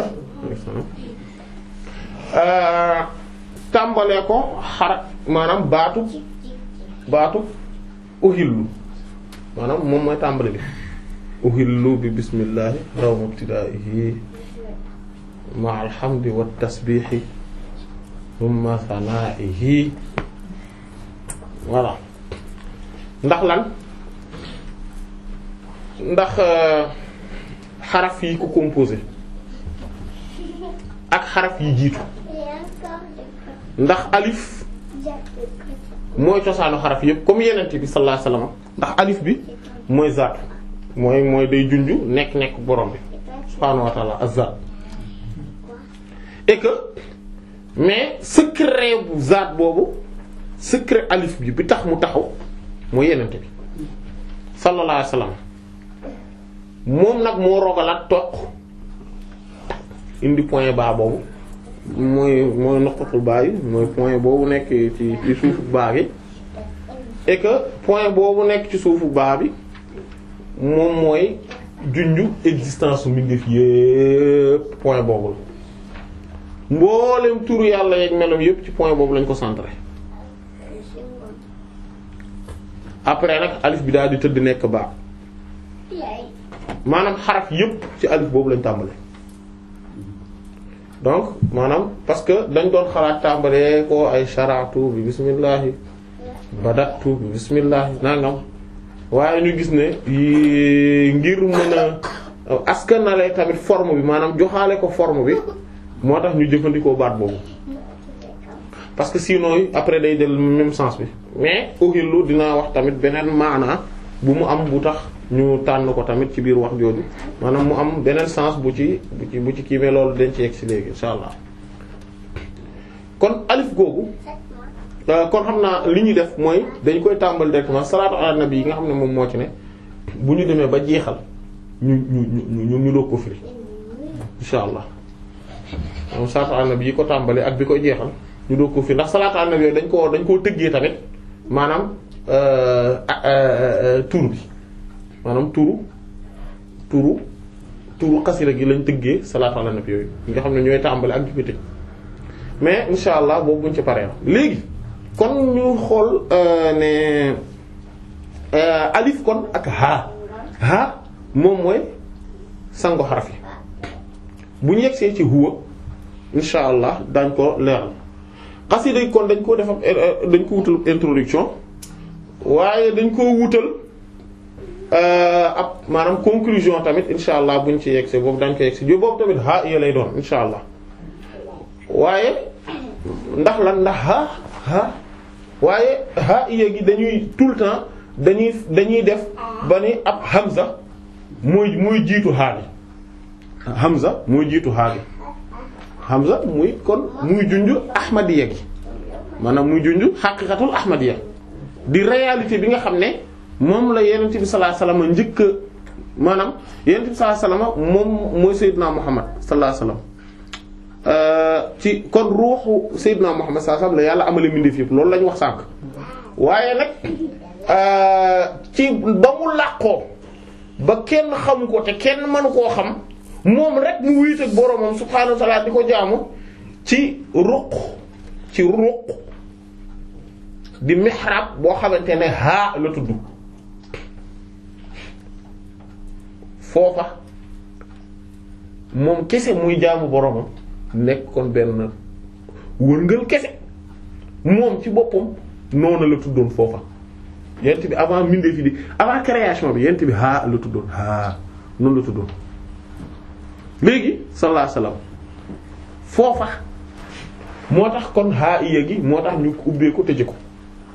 tàmbalee ko xarak maanaam baatu baatu uhillu maanaam moom mooy tàmbale bi uhillu bi bismillahi raw mubtidaihi ma alhamdi wa tasbihi thumma sanaihi voilà ndax lan ndax xaraf yi ko composé ak xaraf yi jiitu ndax alif mooy cosaanu xaraf yëpp comme yenente bi sallallahu alayhi wasallam ndax alif bi mooy zaat mooy mooy day junju nekk nekk borom bi subhaanahu wa ta'ala az-zaat et que mais secret bu zaat boobu secret alif bi bi tax mu taxaw mooy yenente bi sallallahu alayhi wasallam moom nag moo rogalaat toq indi point bas boobu mooy mooy noqatul baa yi mooy point boobu nekk ci ci suufu baa bi et que point boobu nekk ci suufu baa bi moom mooy junju existence su mbindeef yépp point boobu la mboolem turu yàlla yeeg melam yépp ci point boobu lañ ko centré après nag alif bi daal di tëdd nekk baa maanaam xaraf yépp ci alif boobu lañ tàmbale donc maanaam parce que dañ doon xalaat tàmbalee ko ay sharatu bi bismillahi badatu bi bismillahi nangam waaye ñu gis ne ngir mën a askanale tamit forme bi maanaam joxaale ko forme bi moo tax ñu jëfandikoo baat boobu parce que sinon après day jël même sens bi mais uhillu dinaa wax tamit beneen maanaa bu mu am bu tax ñu tànn ko tamit ci biir wax jooju maanaam mu am beneen sens bu ci bu ci bu ci kii mais loolu dañ ci yegg ci léegi insha allah kon alif googu kon xam naa li ñuy def mooy dañ koy tàmbali directement salaatu ala nabi yi nga xam ne moom moo ci ne bu ñu demee ba jeexal ñu ñu ñu ñu doog ko firi insha allah moom salaatu ala nabi yi ko tàmbali ak bi koy jeexal ñu doog ko firi ndax salaatu ala nabi yooyu dañ koo dañ koo tëggee tamit maanaam tur bi maanaam turu turu turu xasida gi lañ tëggee salaatu ala nabi yooyu nga xam ne ñooy tàmbali ak di ko tëj mais insha allah boobu buñ ci paree léegi kon ñu xool ne alif kon ak ha ha moom mooy sango xaraf yi bu ñu yegsee ci huwa insha allah dañ ko leeral xasida yi kon dañ ko def dañ ko wutal introduction waaye dañ ko wutal ab maanaam conclusion tamit insha allah buñ ci yegsee boobu dañ ko yegsee jo boobu tamit ha iya lay doon insha allah waaye ndax lan ndax ha ha waaye ha iya gi dañuy tout le temps dañuy dañuy def ba ni ab hamza mooy mooy jiitu haa bi hamza mooy jiitu haa bi hamza muy kon muy junju ahmadiyya gi maanaam muy junju xaqiqatul ahmadiyya di réalité bi nga xam ne moom la yonent bi sallallahu alayhi wasallam njëkk maanaam yonent bi sallallahu alayhi wasallam moom mooy sayyidina Muhammad sallallahu alayhi wasallam ci kon ruuxu sayyidina Muhammad sallallahu alayhi wasallam la yàlla amale mbindeef yëpp loolu la ñu wax sànq waaye nag ci ba mu làqoo ba kenn xamu ko te kenn mënu koo xam moom rek mu wéet ak boromam subhaanahu wa ta'ala di ko jaamu ci ruq ci ruq di mihrab boo xamante ne haa la tudd foofa moom kese muy jaamu boromam nekk kon benn wërngël kese moom ci boppam noonu la tuddoon foofa yent bi avant mbindeef fi di avant création bi yent bi haa la tuddoon haa noonu la tuddoon léegi sallallahu alayhi wasallam foofa moo tax kon haa iya gi moo tax ñu ubbee ko tëje ko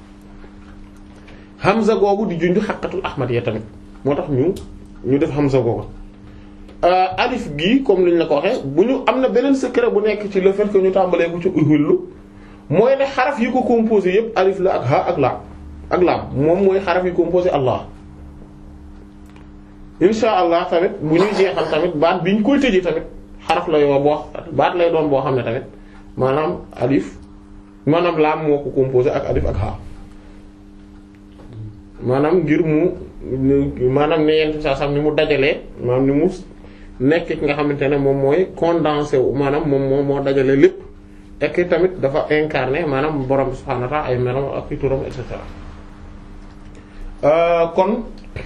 hamza googu di junju xaqatul ahmadiyya tamit moo tax ñu ñu def hamza googu alif gi comme liñ la ko waxee bu ñu am na beneen secret bu nekk ci le fait que ñu tàmbalee ko ci uhillu mooy ne xaraf yi ko composé yépp alif la ak ha ak laam ak laam moom mooy xaraf yi composé allah insha allah tamit bu ñuy jeexal tamit baat bi ñu koy tëjee tamit xaraf la yoo boo baat lay doon boo xam ne tamit maanaam alif maanaam laam moo ko composé ak alif ak ha maanaam ngir mu maanaam ne yenn saa sam ni mu dajalee maanaam ni mu nekk ki nga xamante ne moom mooy condensé wu maanaam moom moo moo dajale lépp et que tamit dafa incarné maanaam borom subhaanahu wa ta'aala ay melam ak i turam et cetera kon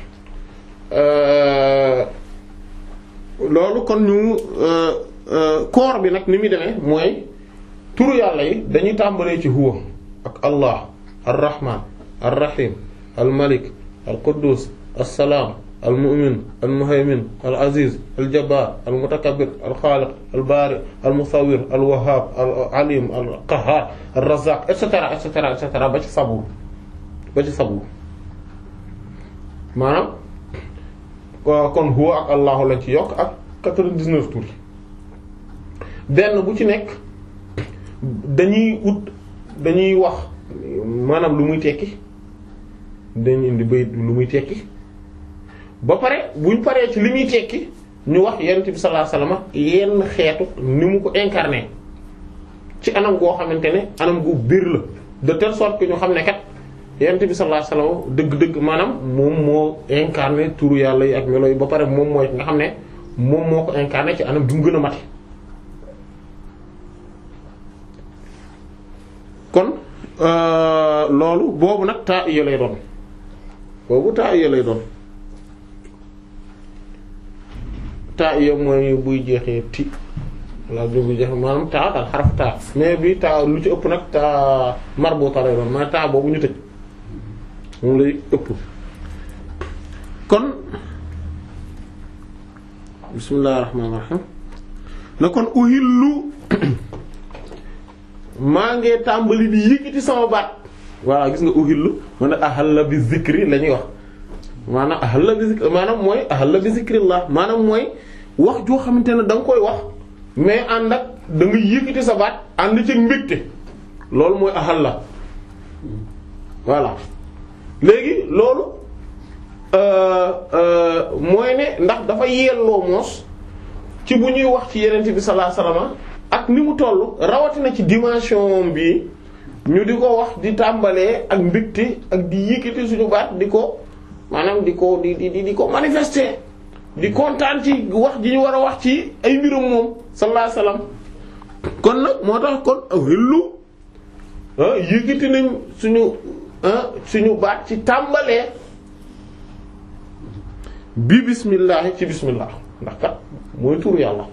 loolu kon ñu koor bi nag ni muy demee mooy turu yàlla yi dañuy tàmbalee ci huwa ak allah ar-rahman ar-rahim al-malik al-quddus as-salaam al-mu'min al-muhaymin al-aziz al-jabbar al-mutakabbir al-khaliq al-bari al-musawwir al-wahhab al-alim al-qahhar ar-razzaq et cetera et cetera et cetera ba ci sabur ba ci sabbu maanaam kon huwa ak allahu lañ ci yokk ak quatre-vingt-dix-neuf tur yi benn bu ci nekk dañuy ut dañuy wax maanaam lu muy tekki dañuy indi bayit lu muy tekki ba pare buñ paree ci li muy tekki ñu wax yonent bi sallallahu alayhi wasallam yenn xeetu ni mu ko incarné ci anam goo xamante ne anam gu biir la de telle sorte que ñu xam ne kat yonent bi sallallahu alayhi wasallam dëgg-dëgg maanaam moom moo incarné turu yàlla yi ak melo yi ba pare moom mooy nga xam ne moom moo ko incarné ci anam du mu gën a mati kon loolu boobu nag taa iya lay doon boobu taa iya lay doon taa iya mooy buy jeexee ti walla buy jeexee maanaam taa daal xaraf taa mais bi taa lu ci ëpp nag taa marbuta lay doon mais taa boobu ñu tëj moom lay ëpp kon bismillahir rahmanir rahim na kon uhillu maa ngee tàmbali di yëkkati sama baat voilà gis nga uhillu man ahalla bi zikri la ñuy wax maanaam ahalla bi zikri maanaam mooy ahalla bi zikrillah maanaam mooy wax joo xamante ne da nga koy wax mais ànd ak da nga yëkkati sa baat ànd ci mbégte loolu mooy ahalla voilà léegi loolu euh euh mooy ne ndax dafa yelloo moos ci bu ñuy wax ci yeneen bi sallallahu alayhi wasallam ak ni mu toll rawatina ci dimension bi ñu di ko wax di tàmbalee ak mbégte ak di yëkkati suñu baat di ko maanaam di ko di di di ko manifester di kontaan ci wax ji ñu war a wax ci ay mbirum moom sallallahu alayhi wasallam kon nag moo tax kon ahillu yëkkati nañ suñu suñu baat ci tàmbalee bi bismillah ci bismillah ndax kat mooy turu yàlla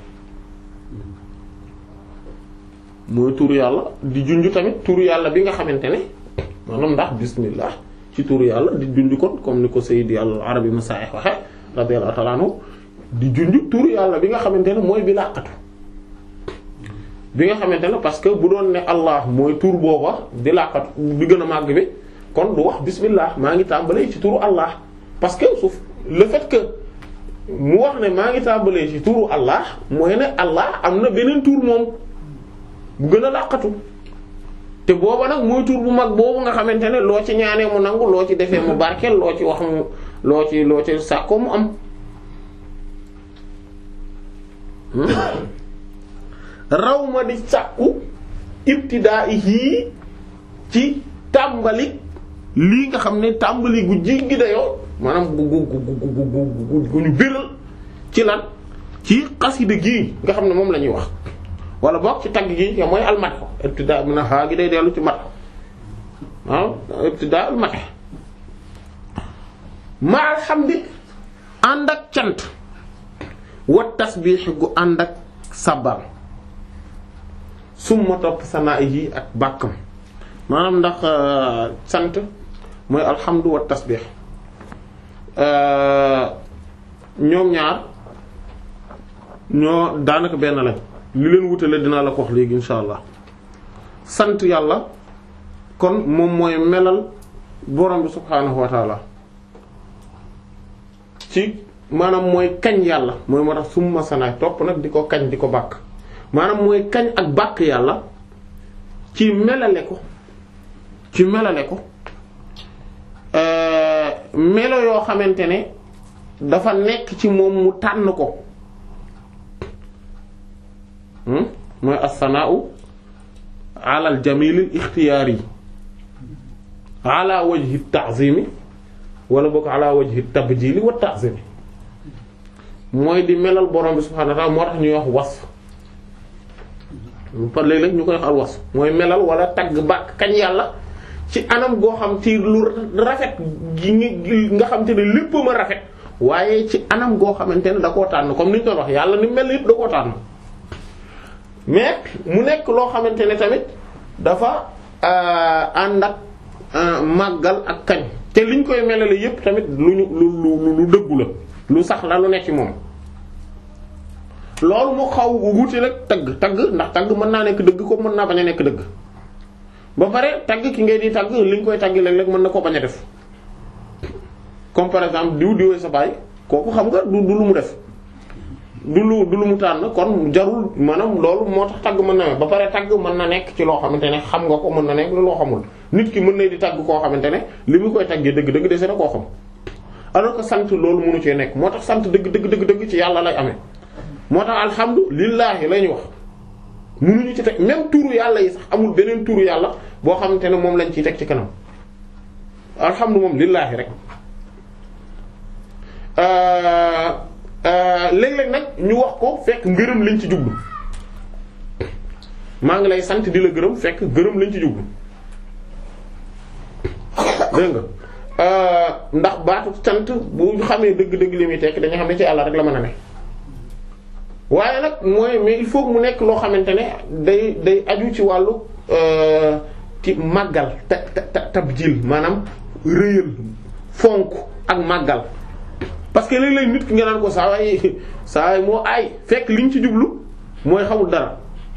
mooy turu yàlla di junj tamit turu yàlla bi nga xamante ne maanaam ndax bismillah ci turu yàlla di junj kon comme ni ko Sayyidi al-Arabi Masa'ih waxe radiyallahu ta'ala anhu di junj turu yàlla bi nga xamante ne mooy bi làqatu bi nga xamante ne parce que bu doon ne Allah mooy tur booba di làqatu bi gën a màgg bi kon du wax bismillah maa ngi tàmbalee ci turu Allah parce que suuf le fait que mu wax ne maa ngi tàmbalee ci turu Allah mooy ne Allah am na beneen tur moom bu gën a làqatu te booba nag mooy tur bu mag boobu nga xamante ne loo ci ñaanee mu nangu loo ci defee mu barkeel loo ci wax mu loo ci loo ci sàkkoo mu am raw ma di sàkku ibtidaa'ihi ci tàmbali lii nga xam ne tàmbali gu jéggi dayoo maanaam gu gu gu gu gu gu ñu biral ci lan ci xasida gii nga xam ne moom la ñuy wax wala boog ci tagg gi nga mooy almat ibtidaa mun a xaa gi day dellu ci mat waaw ibtidaa almat ma alhamdi ànd ak cant wa tasbiix gu ànd ak sabbal summa topp sanaa yi ak bàkkam maanaam ndax sant mooy alhamdu wa tasbiix ñoom ñaar ñoo daanaka benn lañ li leen wutale dinaa la ko wax léegi insha allah sant yàlla kon moom mooy melal borom bi subhaanahu wa taala ci maanaam mooy kañ yàlla mooy moo tax summa sanaay topp nag di ko kañ di ko bàkk maanaam mooy kañ ak bàkk yàlla ci melale ko ci melale ko melo yoo xamante ne dafa nekk ci moom mu tànn ko mooy as-sanaa'u ala al-jamil al-ikhtiyari ala wajhi at-ta'zimi wala boog ala wajhi at-tabjili wa at-ta'zimi mooy di melal borom bi subhanahu wa ta'ala moo tax ñuy wax wasf par léeg-léeg ñu koy wax al wasf mooy melal wala tagg bàkk kañ yàlla ci anam goo xam ci lu rafet gi nga xam te ne lépp ma rafet waaye ci anam goo xamante ne da koo tànn comme ni ñu doon wax yàlla ni mel yëpp da koo tànn mais mu nekk loo xamante ne tamit dafa ànd ak màggal ak kañ te liñ koy melale yëpp tamit lu ñu lu lu lu dëggu la lu sax la lu nekk ci moom loolu mu xaw wuute rek tagg tagg ndax tagg mën naa nekk dëgg ko mën naa bañ a nekk dëgg ba pare tagg ki ngay di tagg li nga koy tagg léeg-léeg mën na ko bañ a def comme par exemple diw diwee sa baay kooku xam nga du du lu mu def du lu du lu mu tànn kon jarul maanaam loolu moo tax tagg mën na ba pare tagg mën na nekk ci loo xamante ne xam nga ko mën na nekk loo xamul nit ki mën na di tagg koo xamante ne li mu koy taggee dëgg-dëgg dese na koo xam alors que sant loolu mënu cee nekk moo tax sant dëgg dëgg dëgg dëgg ci yàlla lay amee moo tax alhamdulillahi la ñuy wax mënuñu ci teg même turu yàlla yi sax amul beneen turu yàlla boo xamante ne moom lañ ciy teg ci kanam alhamdu moom lillaahi rek léeg-léeg nag ñu wax ko fekk ngërëm lañ ci jublu maa ngi lay sant di la gërëm fekk gërëm lañ ci jublu dégg nga ndax baatu sant bu xamee dëgg-dëgg li muy tekk dañu xam ne ci yàlla rek la mën a ne waaye nag mooy mais il faut mu nekk loo xamante ne day day aju ci wàllu ci màggal ta ta tabjil maanaam rëyal fonk ak màggal parce que léeg-léeg nit ki nga naan ko saa waay saa waay moo aay fekk liñ ci jublu mooy xamul dara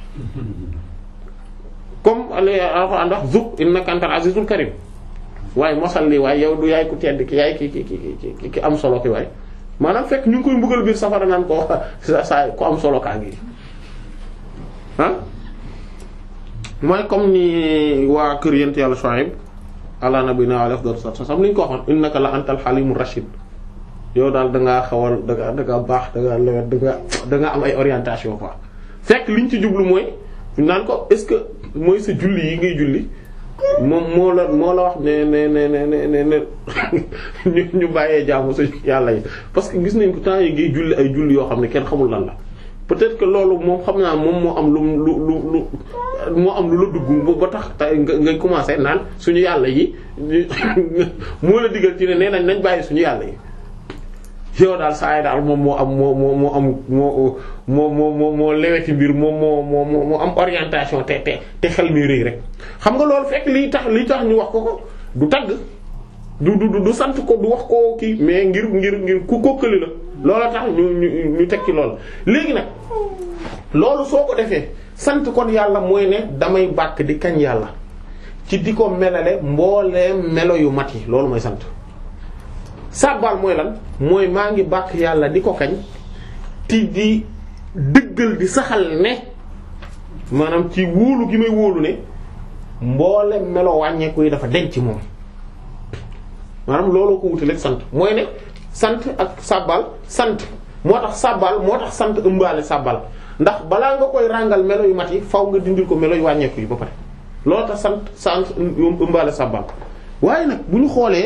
comme ali alxuraan wax zuk innaka antal azizul karim waaye mosal lii waaye yow du yaay ku tedd ki yaay ki ki ki ki am solo ki waaye maanaam fekk ñu ngi koy mbugal biir safara naan ko saa ku am solo kaa ngi ah mooy comme ni waa kër yent yàlla Shuayb ala nabina alayhi afdal sallallahu alayhi wa sallam li ñu ko waxoon innaka la antal halimur rashid yow daal da ngaa xawal da ngaa da ngaa baax da ngaa lewet da ngaa da ngaa am ay orientation quoi fekk liñ ci jublu mooy naan ko est-ce que mooy sa julli yi ngay julli moom moo la moo la wax ne ne ne ne ne ne ñu ñu bàyyee jaamu suñu yàlla yi parce que gis nañ ko temps yi ngay julli ay julli yoo xam ne kenn xamul lan la peut-être que loolu moom xam naa moom moo am lu lu lu lu moo am lu la dugg ba tax tey nga nga commencé naan suñu yàlla yi moo la digal ci ne nee nañ nañ bàyyi suñu yàlla yi yow daal saa yi daal moom moo am moo moo moo am moo moo moo moo leweti mbir moom moo moo moo am orientation te te te xel mi rëy rek xam nga loolu fekk lii tax lii tax ñu wax ko ko du tagg du du du sant ko du wax ko kii mais ngir ngir ngir ku kokkali la loola tax ñu ñu ñu teg ci loolu léegi nag loolu soo ko defee sant kon yàlla mooy ne damay bàkk di kañ yàlla ci di ko melale mbooleem melo yu mat yi loolu mooy sant sàbbal mooy lan mooy maa ngi bàkk yàlla di ko kañ ti di dëggal di saxal ne maanaam ci wóolu gi may wóolu ne mboole melo wàññeeku yi dafa denc moom maanaam looloo ko wutaleeg sant mooy ne sant ak sàbbal sant moo tax sàbbal moo tax sant ëmbaale sàbbal ndax balaa nga koy ràngal melo yu mat yi faw nga dindil ko melo yu wàññeeku yi ba pare loolu tax sant sant ëmbaale sàbbal waaye nag bu ñu xoolee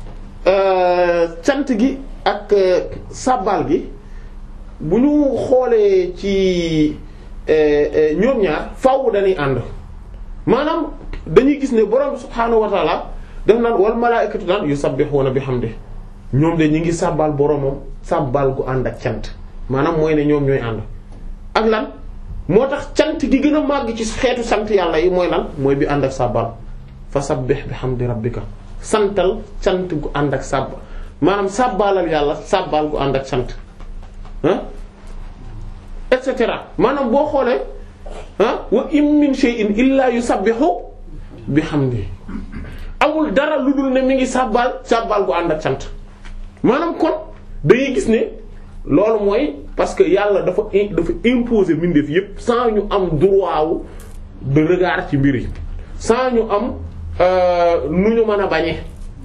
cant gi ak sàbbal gi bu ñu xoolee ci ñoom ñaar faaw dañuy ànd maanaam dañuy gis ne borom subhaanahu wa ta'ala def naan wal malaa'ikatu naan yusabbihuna bihamdi ñoom de ñi ngi sàbbal boromam sàbbal gu ànd ak cant maanaam mooy ne ñoom ñooy ànd ak lan moo tax cant gi gën a màgg ci xeetu sant yàlla yi mooy lan mooy bi ànd ak sàbbal fa sabbih bihamdi rabbika santal cant gu ànd ak sàbb maanaam sàbbalal yàlla sàbbal gu ànd ak sant ah et cetera maanaam boo xoolee ah wa in min shay'in illa yusabbihu bihamdi amul dara lu dul ne mi ngi sàbbal sàbbal gu ànd ak sant maanaam kon dañuy gis ne loolu mooy parce que yàlla dafa dafa imposer mbindeef yépp sans ñu am droit wu de regard ci mbir yi sans ñu am nu ñu mën a bañee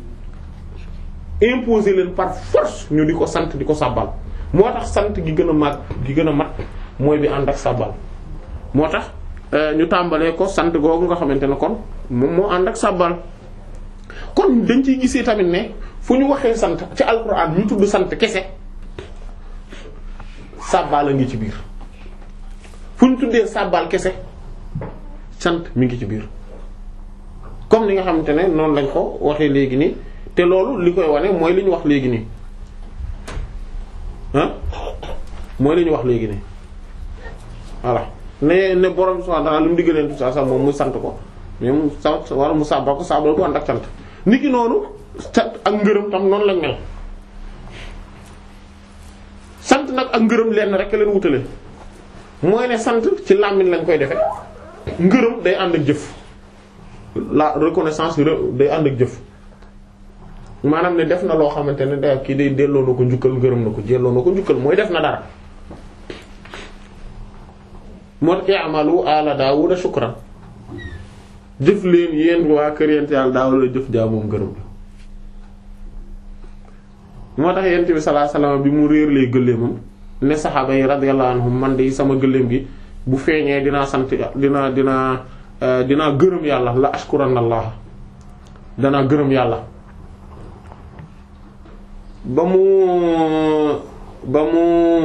imposer leen par force ñu di ko sant di ko sàbbal moo tax sant gi gën a mag gi gën a mat mooy bi ànd ak sàbbal moo tax ñu tàmbalee ko sant googu nga xamante ne kon moom moo ànd ak sàbbal kon dañ ciy gisee tamit ne fu ñu waxee sant ci alxuraan ñu tudd sant kese sàbbal a ngi ci biir fu ñu tuddee sàbbal kese sant mi ngi ci biir comme ni nga xamante ne noonu lañ ko waxee léegi nii te loolu li koy wane mooy li ñu wax léegi nii ah mooy li ñu wax léegi nii voilà ne ne borom subhanahu wa ta'ala lu mu diggaleen tout ça sax moom mu sant ko mais mu sa wala mu sàbbal ko sàbbal ko ànd ak sant niki noonu sant ak ngërëm tam noonu lañ mel sant nag ak ngërëm lenn rek leen wutale mooy ne sant ci làmmiñ lañ koy defe ngërëm day ànd ak jëf la reconnaissance day ànd ak jëf maanaam ne def na loo xamante ne da kii day delloo na ko njukkal gërëm na ko jelloo na ko njukkal mooy def na dara moo tax i'malu ala Daawuda shukran jëf leen yéen waa kër yent yàlla Daawuda jëf jaa moom gërëm la moo tax yent bi sallallahu alayhi wasallam bi mu réer lay gëléemam ne saxaaba yi radiyallahu anhum man de sama gëléem gi bu feeñee dinaa sant dinaa dinaa dinaa gërëm yàlla la ashkuran allah danaa gërëm yàlla ba mu ba mu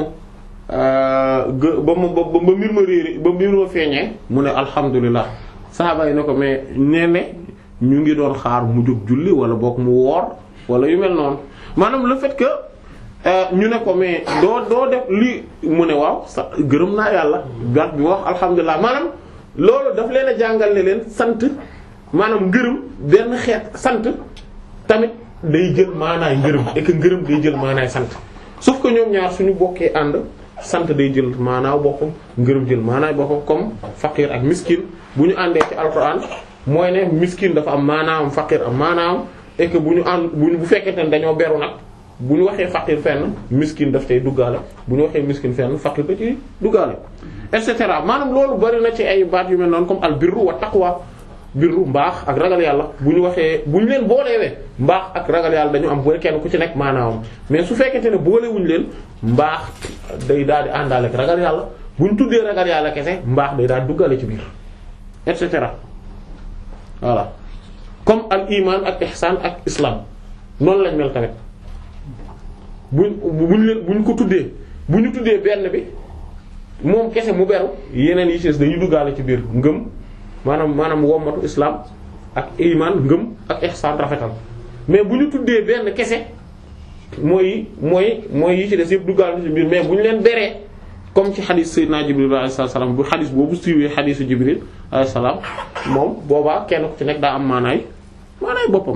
ba mu ba mbir ma réeri ba mbir ma feeñee mu ne alhamdulilah saxaaba yi ne ko mais nee ne ñu ngi doon xaar mu jóg julli wala boog mu woor wala yu mel noonu maanaam le fait que ñu ne ko mais doo doo def lii mu ne waaw sa gërëm naa yàlla baat bi wax alhamdulilah maanaam loolu daf leen a jàngal ne leen sant maanaam ngërëm benn xeet sant tamit day jël maanaay ngërëm et que ngërëm day jël maanaay sant sauf que ñoom ñaar suñu bokkee ànd sant day jël maanaaw boppam ngërëm jël maanaay boppam comme faqir ak miskin bu ñu àndee ci alxuraan mooy ne miskin dafa am maanaam faqir am maanaam et que bu ñu ànd bu bu fekkente ne dañoo beru nag bu ñu waxee faqir fenn miskin daf tey duggaale bu ñu waxee miskin fenn faqir da ci duggaale et cetera maanaam loolu bari na ci ay baat yu mel noonu comme al birru wa taqwa birru mbaax ak ragal yàlla bu ñu waxee bu ñu leen booleewee mbaax ak ragal yàlla dañu am bu kenn ku ci nekk maanaam mais su fekkente ne boolewuñu leen mbaax day daal di àndaale ak ragal yàlla bu ñu tuddee ragal yàlla kese mbaax day daal di duggaale ci biir et cetera voilà comme al iman ak ihsan ak islam noonu lañ mel tamit buñ buñ leen buñ ko tuddee bu ñu tuddee benn bi moom kese mu beru yeneen yi ci dañuy duggaale ci biir ngëm maanaam maanaam wommatu islam ak iman ngëm ak ihsan rafetal mais bu ñu tuddee benn kese mooy mooy mooy yi ci des yëpp duggaale ci biir mais bu ñu leen beree comme ci xadis sayyidina Jibril alayhi salaam bu xadis boobu siiwee xadisu Jibril alayhi salaam moom boobaa kenn ku ci nekk daa am maanaay maanaay boppam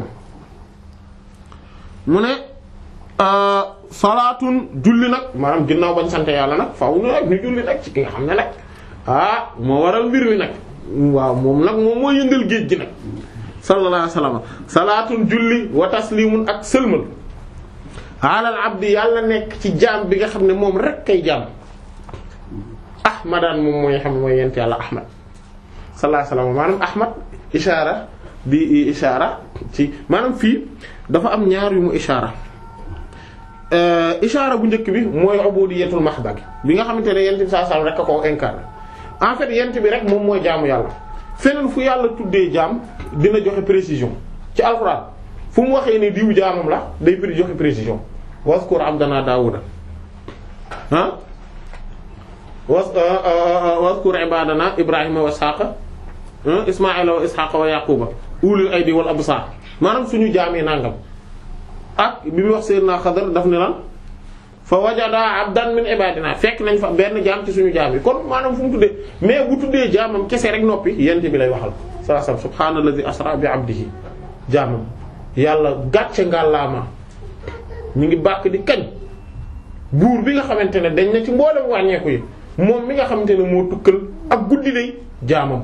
mu ne salaatun julli nag maanaam ginnaaw bañ sant yàlla nag faaw ñu nag ñu julli nag ci ki nga xam ne nag ah moo waral mbir mi nag waaw moom nag moom moo yëngal géej gi nag sallallahu alayhi wasallam salaatun julli wa taslimun ak sëlmal alal abdi yàlla nekk ci jaam bi nga xam ne moom rek kay jaam ahmadan moom mooy xam mooy yent yàlla ahmad sallallahu alayhi wasallam maanaam ahmad ishaara bi ishaara ci maanaam fii dafa am ñaar yu mu ishaara ishaara bu njëkk bi mooy ubudiyatul mahda bi nga xamante ne yent bi sallallahu alayhi wasallam rek a ko incarné en fait yent bi rek moom mooy jaamu yàlla feneen fu yàlla tuddee jaam dina joxe précision ci alxuraan fu mu waxee ne diw jaamam la day pri joxe précision waskur abdana daawuda ah was waskur ibadana ibrahima wa ishaqa ismaila wa ishaqa wa yaquba ulul aydi wal absar maanaam suñu jaamee nangam ak bi mu wax sayyidina Xadar daf ne lan fa wajada abdan min ibadina fekk nañ fa benn jaam ci suñu jaam yi kon maanaam fu mu tuddee mais bu tuddee jaamam kese rek noppi yent bi lay waxal saa sam subhaanallazi asra bi abdihi jaamam yàlla gàcce ngàllaama ñu ngi bàkk di kañ buur bi nga xamante ne dañ na ci mboolem wàññeeku yi moom mi nga xamante ne moo tukkal ak guddi lay jaamam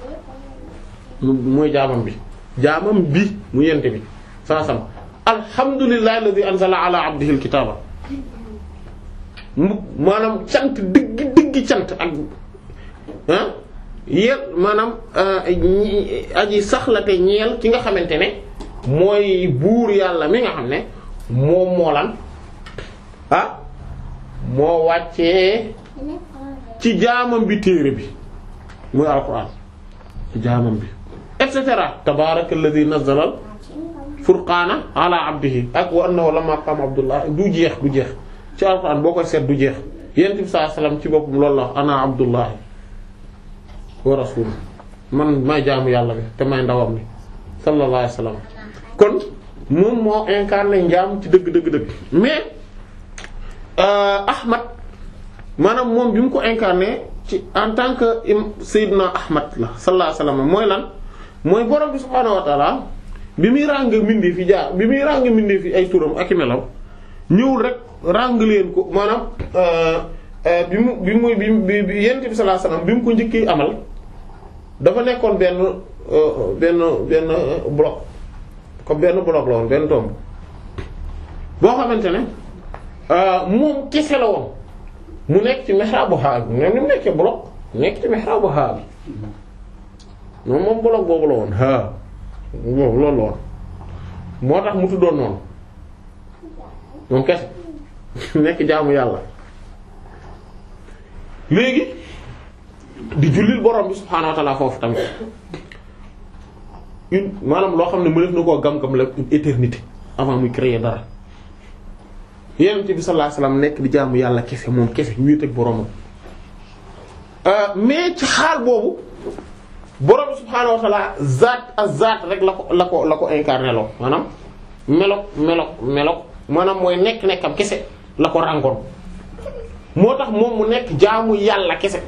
mooy jaamam bi jaamam bi mu yent bi saa sam alhamdulillahi alladhi anzala ala abdihi alkitaba maanaam cant diggi diggi cant ak ah yéen maanaam aji saxlate ñeel ki nga xamante ne mooy buur yàlla mi nga xam ne moom moo lan ah moo wàccee ci jaamam bi téere bi muy alquran ci jaamam bi et cetera tabarakalladhi nazzala furqaana ala abdihi ak wa annahu lamma qama abdullah du jeex du jeex ci alxuraan boo koy seet du jeex yonent bi sallallahu alayhi wasallam ci boppam loolu la ana abdullahi wa rasuluhu man may jaamu yàlla bi te may ndawam bi sallallahu alayhi wasallam kon moom moo incarné njaam ci dëgg dëgg dëgg mais Ahmad maanaam moom bi mu ko incarné ci en tant que Seydina Ahmad la sallallahu alayhi wasallam mooy lan mooy borom bi subhaanahu wa ta'ala bi muy ràng mbindee fi jaar bi muy ràng mbindee fi ay turam ak i melaw ñëwul rek ràng leen ko maanaam bi mu bi muy bi bi yonent bi sallallahu alayhi wasallam bi mu ko njëkkee amal dafa nekkoon benn benn benn bloc comme benn bloc la woon benn tomb boo xamante ne moom kese la woon mu nekk ci mihraabu haa bi même ni mu nekkee bloc nekk ci mihraabu haa bi moom moom bloc boobu la woon haa boobu loolu la woon moo tax mu tuddoon noonu moom kese nekk jaamu yàlla léegi di jullil borom bi subhaanahu wa ta'ala foofu tamit une maanaam loo xam ne mu def na koo gam-gam la une éternité avant muy créer dara Yonent bi sallallahu alayhi wasallam nekk di jaamu yàlla kese moom kese wéet ak boromam mais ci xaal boobu borom bi subhaanahu wa ta'ala zaat ak zaat rek la ko la ko la ko incarné loo maanaam melok melok melok maanaam mooy nekk-nekkam kese la ko ràngoon moo tax moom mu nekk jaamu yàlla kese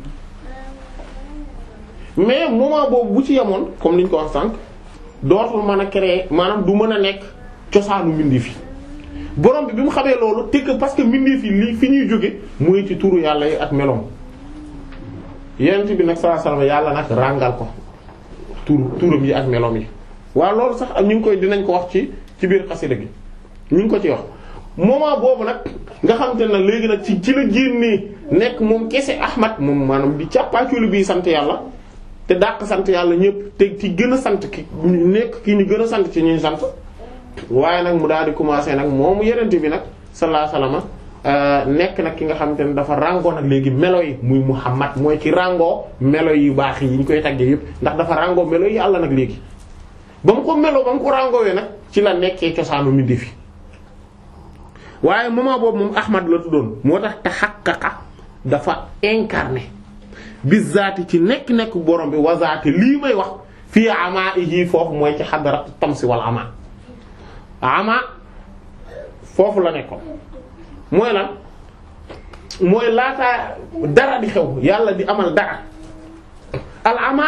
mais moment boobu bu ci yemoon comme ni ñu ko wax sànq dootul mën a créer maanaam du mën a nekk cosaanu mbindeef yi borom bi bi mu xamee loolu te que parce que mbindeef yi li fi ñuy jóge mooy ci turu yàlla yi ak meloom yonent bi nag sallallahu alayhi wasallam yàlla nag ràngal ko turu turam yi ak meloom yi waaw loolu sax ñu ngi koy dinañ ko wax ci ci biir xasida gi ñu ngi ko ci wax moment boobu nag nga xamante ne léegi nag ci ci la génnee nekk moom kese Ahmad moom maanaam di càppaaculi bii sant yàlla te dàq sant yàlla ñëpp te ci gën a sant ki nekk ki ñu gën a sant ci ñuy sant waaye nag mu daal di commencer nag moomu yenente bi nag sallallahu alayhi wasallam nekk nag ki nga xamante ne dafa ràngoo nag léegi melo yi muy Muhammad mooy ci ràngoo melo yu baax yi ñu koy taggee yëpp ndax dafa ràngoo melo yi yàlla nag léegi ba mu ko melo ba mu ko ràngoowee nag ci la nekkee cosaanu mi defi waaye moment boobu moom Ahmad la tuddoon moo tax tahaqqaqa dafa incarné bi zaati ci nekk-nekk borom bi wa zaati lii may wax fii ama yi foofu mooy ci xadarat tamsi wal ama ama foofu la nekkoon mooy lan mooy laataa dara di xew yàlla di amal dara al ama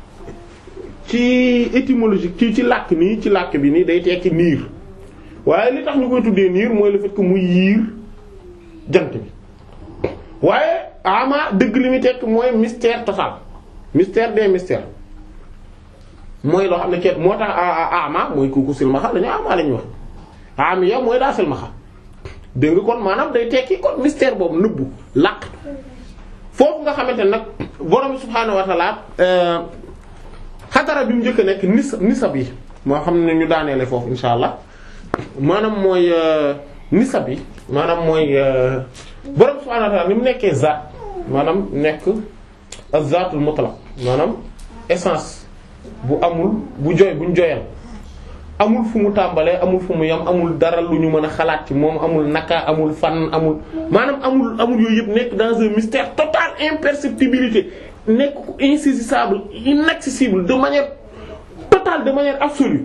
ci étymologique ci ci làkk nii ci làkk bi nii day tekki niir waaye li tax ñu koy tuddee niir mooy le fait que muy yiir jant bi waaye ama dëgg li muy tekk mooy mystère total mystère des mystères mooy loo xam ne kenn moo tax ama mooy kuku silmaxa dañu ama la ñuy wax am ya mooy daa silmaxa dégg nga kon maanaam day tekki kon mystère boobu nëbbu làq foofu nga xamante ne nag borom subhaanahu wa ta'ala xadara bi mu njëkk a nekk nis nisab yi moo xam ne ñu daaneele foofu insha allah maanaam mooy nisab yi maanaam mooy borom subhaanahu wa ta'ala ni mu nekkee zaat maanaam nekk az-zaatul mutlaq maanaam essence bu amul bu joy buñ joyal amul fu mu tàmbalee amul fu mu yam amul dara lu ñu mën a xalaat ci moom amul naka amul fan amul maanaam amul amul yooyu yëpp nekk dans un mystère total imperceptibilité nekk ko insaisissable inaccessible de manière totale de manière absolue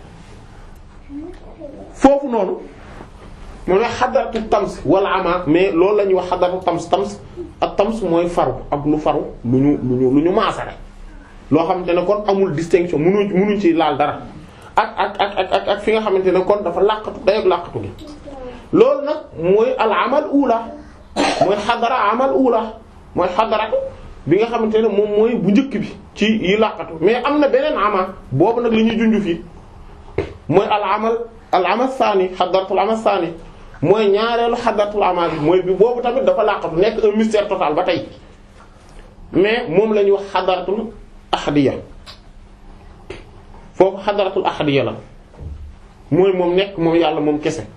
foofu noonu moo ne xadaratu tams wala ama mais loolu la ñuy wax xadaratu tams tams ak tams mooy faru ak lu faru lu ñu lu ñu lu ñu maasale loo xamante ne kon amul distinction mënuñ mënuñ ci laal dara ak ak ak ak ak fi nga xamante ne kon dafa làqatu dayoog làqatu gi loolu nag mooy al amal ula mooy xadara amal ula mooy xadaratu bi nga xamante ne moom mooy bu njëkk bi ci yi làqatu mais am na beneen ama boobu nag li ñuy junj fii mooy al amal al amal saani xadaratul amal saani mooy ñaareelu xadaratul amal bi mooy bi boobu tamit dafa làqatu nekk un mystère total ba tey mais moom la ñuy wax xadaratul ahadiya foofu xadaratul ahadiya la mooy moom nekk moom yàlla moom kese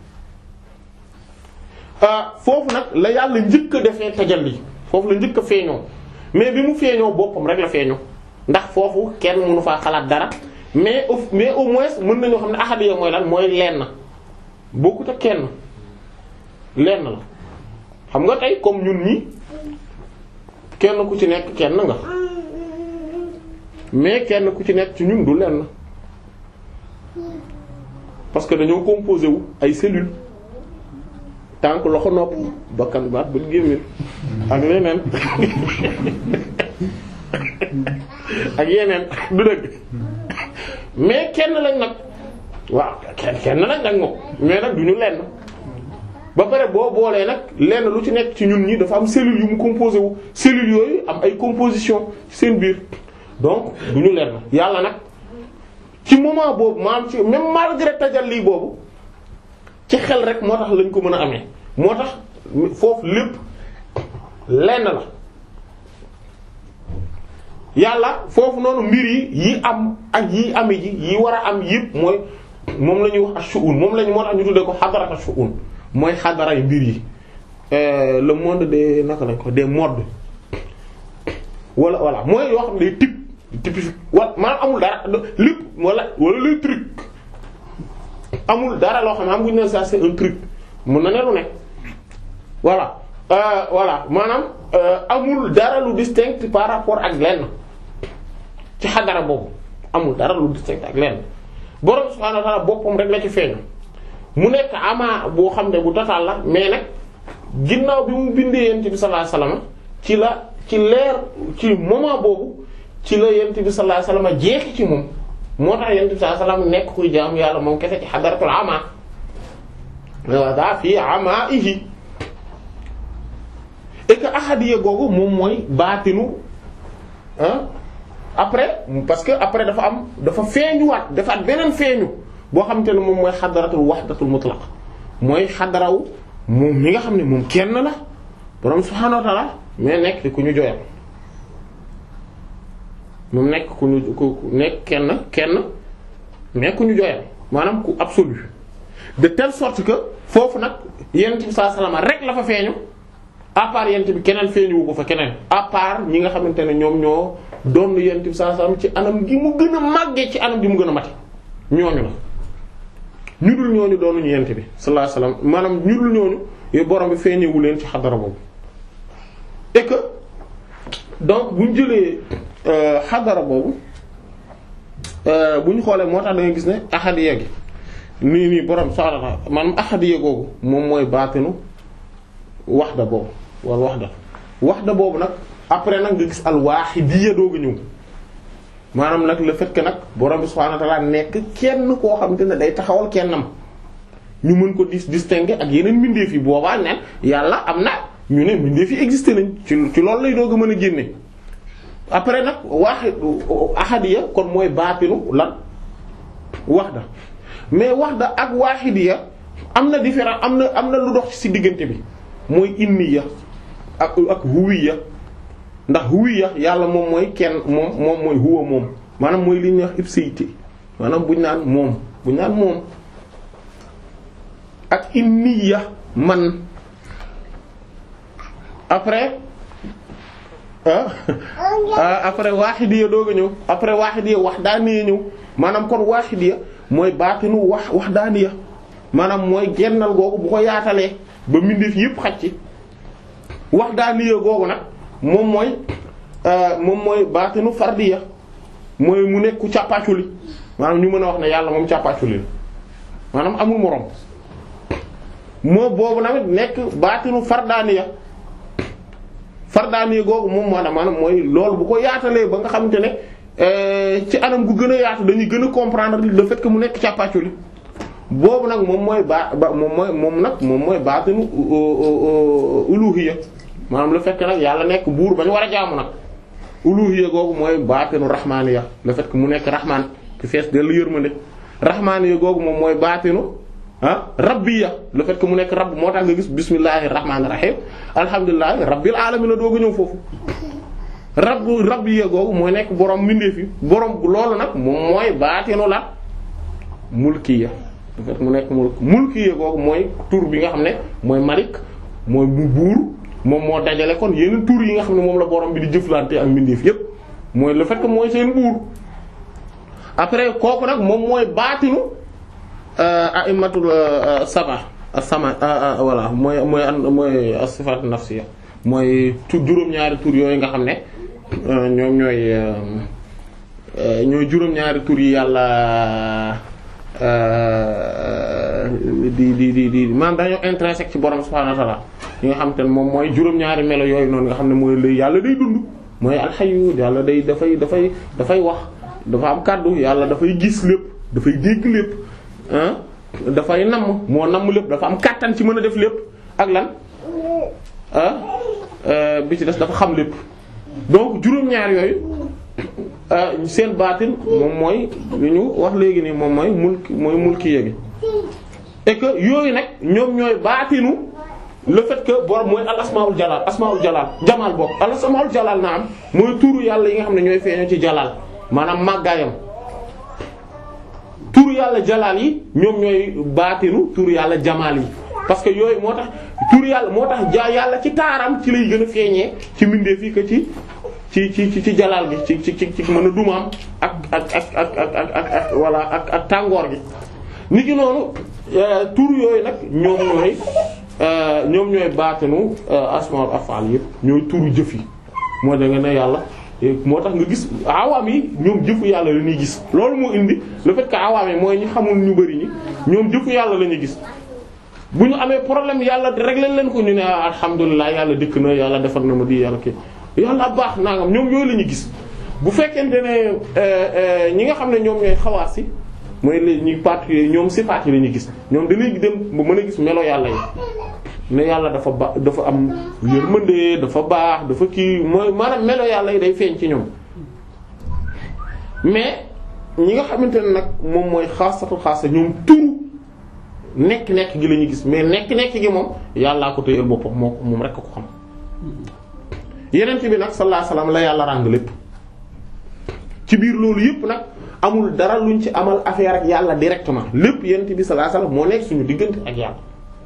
foofu nag la yàlla njëkk a defee tajalli foofu la njëkk a feeñoo mais bi mu feeñoo boppam rek la feeñoo ndax foofu kenn mënu faa xalaat dara mais au mais au moins mën nañoo xam ne ahadiya mooy lan mooy lenn bokkut ak kenn lenn la xam nga tey comme ñun ñi kenn ku ci nekk kenn nga mais kenn ku ci nekk ci ñun du lenn parce que dañoo composé wu ay cellules tànk loxo nopp bakkan baat bët gémmiñ ak yeneen ak yeneen du dëgg mais kenn lañ nag waaw kenn kenn lañ nag moom mais nag du ñu lenn ba pare boo boolee nag lenn lu ci nekk ci ñun ñi dafa am cellules yu mu composé wu cellules yooyu am ay composition ci seen biir donc du ñu lenn yàlla nag ci moment boobu maanaam ci même malgré tajalli boobu ci xel rek moo tax lañ ko mën a amee moo tax foofu lépp lenn la yàlla foofu noonu mbir yi yi am ak yi ame ji yi war a am yëpp mooy moom la ñuy wax ash-shu'un moom lañu moo tax ñu tuddee ko xadarat ash-shu'un mooy xadara yu mbir yi le monde des naka lañ ko des modes wala voilà mooy yoo xam ne day type typique wala maanaam amul dara lépp wala wala les trucs amul dara loo xam ne am bu ñu ne ça c'est un truc mun na ne lu nekk voilà euh, voilà maanaam euh, amul dara lu distinct par rapport ak lenn ci xadara boobu amul dara lu distinct ak lenn borom subhaanahu wa ta'aala boppam rek la ci feeñ mu nekk ama boo xam ne bu total la mais nag ginnaaw bi mu bindee yent bi sallallahu alayhi wasallam ci la ci leer ci moment boobu ci la yent bi sallallahu alayhi wasallam jeexi ci moom moo tax yent bi sallallahu alayhi wasallam nekk kuy jaamu yàlla moom kese ci xadaratul ama wa daa fii ama ihi et que ahadiya googu moom mooy baatinu ah après parce que après dafa am dafa feeñuwaat dafa beneen feeñu boo xamante ne moom mooy xadaratul wahdatul mutlaq mooy xadaraw moom mi nga xam ne moom kenn la borom subhaanahu wa ta'ala mais nekk ku ñu joyal moom nekk ku ñu ku nekk kenn kenn mais ku ñu joyal maanaam ku absolu de telle sorte que foofu nag yonent bi sallallahu alayhi wasallam rek la fa feeñu à part yonent bi keneen feeñuwu ko fa keneen à part ñi nga xamante ne ñoom ñoo doon yonent bi sallallahu alayhi wasallam ci anam gi mu gën a màggee ci anam gi mu gën a mate ñooñu la. ñu dul ñooñu doonuñu yent bi sallallahu alayhi wasallam maanaam ñu dul ñooñu yooyu borom bi feeñewu leen ci xadara boobu et que donc bu ñu jëlee xadara boobu bu ñu xoolee moo tax da nga gis ne ahadiya gi nii nii borom soxla maanaam ahadiya googu moom mooy baatinu waxda boobu wala waxda waxda boobu nag après nag nga gis al waahidiyya doogu ñëw maanaam nag le fait que nag borom bi subhaanahu wa ta'aala nekk kenn koo xamante ne day taxawal kennam ñu mën ko dis distinguer ak yeneen mbindeef yi boobaa neen yàlla am na ñu ne mbindeef yi existé nañ ci ci loolu lay doog a mën a génne. après nag waahid ahadiya kon mooy baatinu lan wahda mais wahda ak waahidiya am na différence am na am na lu dox ci diggante bi mooy inniya ak ak huwiya ndax huwiya yàlla moom mooy kenn moom moom mooy huwa moom maanaam mooy li ñuy wax ipséité maanaam buñ naan moom buñ naan moom ak inniya man après ah après waahidiya doog a ñëw après waahidiya wahdaaniya ñëw maanaam kon waahidiya mooy baatinu wax wahdaaniya maanaam mooy gennal googu bu ko yaatalee ba mbindeef yépp xaj ci wahdaaniya googu nag moom mooy moom mooy baatinu fardiya mooy mu nekk ku càppaaculi maanaam ñu mën a wax ne yàlla moom càppaaculi maanaam amul moroom moo boobu nag nekk baatinu fardaaniya fardaaniya googu moom moo maanaam mooy loolu bu ko yaatalee ba nga xamante ne ci anam gu gën a yaatu dañuy gën a comprendre le fait que mu nekk càppaaculi boobu nag moom mooy ba ba moom mooy moom nag moom mooy baatinu uluhiyya maanaam le fait que nag yàlla nekk buur ba ñu war a jaamu nag uluhiyya googu mooy baatinu rahmaaniya le fait que mu nekk rahmaan ki fees dellu yërmande rahmaaniya googu moom mooy baatinu ah rabbiya le fait que mu nekk rabb moo tax nga gis bismillahir rahmanir rahim alhamdulillahi rabbil alamin dooga ñëw foofu rabb rabbiya googu mooy nekk borom mbindeef yi borom loolu nag moom mooy baatinu la mulkiya le fait que mu nekk mulk mulkiya googu mooy tur bi nga xam ne mooy malik mooy mu buur moom moo dajale kon yeneen tur yi nga xam ne moom la borom bi di jëflante ak mbindeef yépp mooy le fait que mooy seen buur après kooku nag moom mooy baatinu a'immatul sab'a as-sama voilà mooy mooy mooy as-sifat nafsiyya mooy tur juróom-ñaari tur yooyu nga xam ne ñoom ñooy ñooy juróom-ñaari tur yi yàlla di di di di maanaam dañoo intrinsèque ci borom subhanahu wa ta'ala yi nga xam te ne moom mooy juróom-ñaari melo yooyu noonu nga xam ne mooy lay yàlla day dund mooy alxayu yàlla day dafay dafay dafay wax dafa am kàddu yàlla dafay gis lépp dafay dégg lépp dafay namm moo namm lépp dafa am kàttan ci mën a def lépp ak lan bi ci des dafa xam lépp donc juróom-ñaar yooyu seen baatin moom mooy lu ñu wax léegi nii moom mooy mulk mooy mulki yéegi et que yooyu nag ñoom ñooy baatinu le fait que bor mooy al asmaul jalal asmaul jalal jamal bokk al asmaul jalal na am mooy tuuru yàlla yi nga xam ne ñooy feeñoo ci jalal maanaam màggaayam tuuru yàlla jalal yi ñoom ñooy baatinu tuuru yàlla jamal yi parce que yooyu moo tax tuuru yàlla moo tax ja yàlla ci taaram ci lay gën a feeñee ci mbindeef yi que ci ci ci ci jalal gi ci ci ci ci mën a dumaam ak ak ak ak ak ak ak ak walla ak ak tàngoor gi ni ki noonu tur yooyu nag ñoom ñooy ñoom ñooy baatinu asmaul af'al yëpp ñooy turu jëf yi moo da nga ne yàlla moo tax nga gis awaam yi ñoom jëfu yàlla la ñuy gis loolu moo indi le fait que awaam yi mooy ñi xamul ñu bari ñi ñoom jëfu yàlla la ñuy gis bu ñu amee problème yàlla régler leen ko ñu ne alhamdulilah yàlla dëkk na yàlla defar na ma di yàlla kii yàlla baax nangam ñoom yooyu la ñuy gis bu fekkente ne ñi nga xam ne ñoom ñooy xawaas yi mooy li ñuy particulier ñoom sifaat yi la ñuy gis ñoom dañuy dem ba mën a gis melo yàlla yi ne yàlla dafa ba dafa am yërmande dafa baax dafa kii mooy maanaam melo yàlla yi day feeñ ci ñoom mais ñi nga xamante ne nag moom mooy xaasatu xaasa ñoom turu nekk-nekk gi la ñuy gis mais nekk-nekk gi moom yàllaa ko téyeel boppam moo ko moom rekk ko xam yeneen bi nag sallallahu alayhi wasallam la yàlla ràng lépp ci biir loolu yépp nag amul dara luñ ci amal affaire ak yàlla directement lépp yeneen bi sallallahu alayhi wasallam moo nekk suñu diggante ak yàlla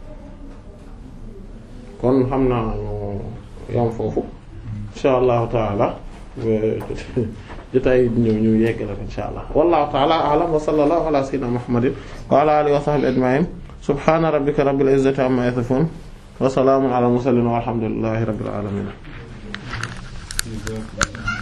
kon xam naa ñu yam foofu insha allahu taala jotaay ñëw ñu yegg la insha allah wallahu taala a'lam wa sallallahu ala sayyidina muhammadin wa ala alihi wa sahbihi ajma'in subhana rabbika rabbil izzati amma yasifun wa salamun ala mursalin walhamdulillahi rabbil alamin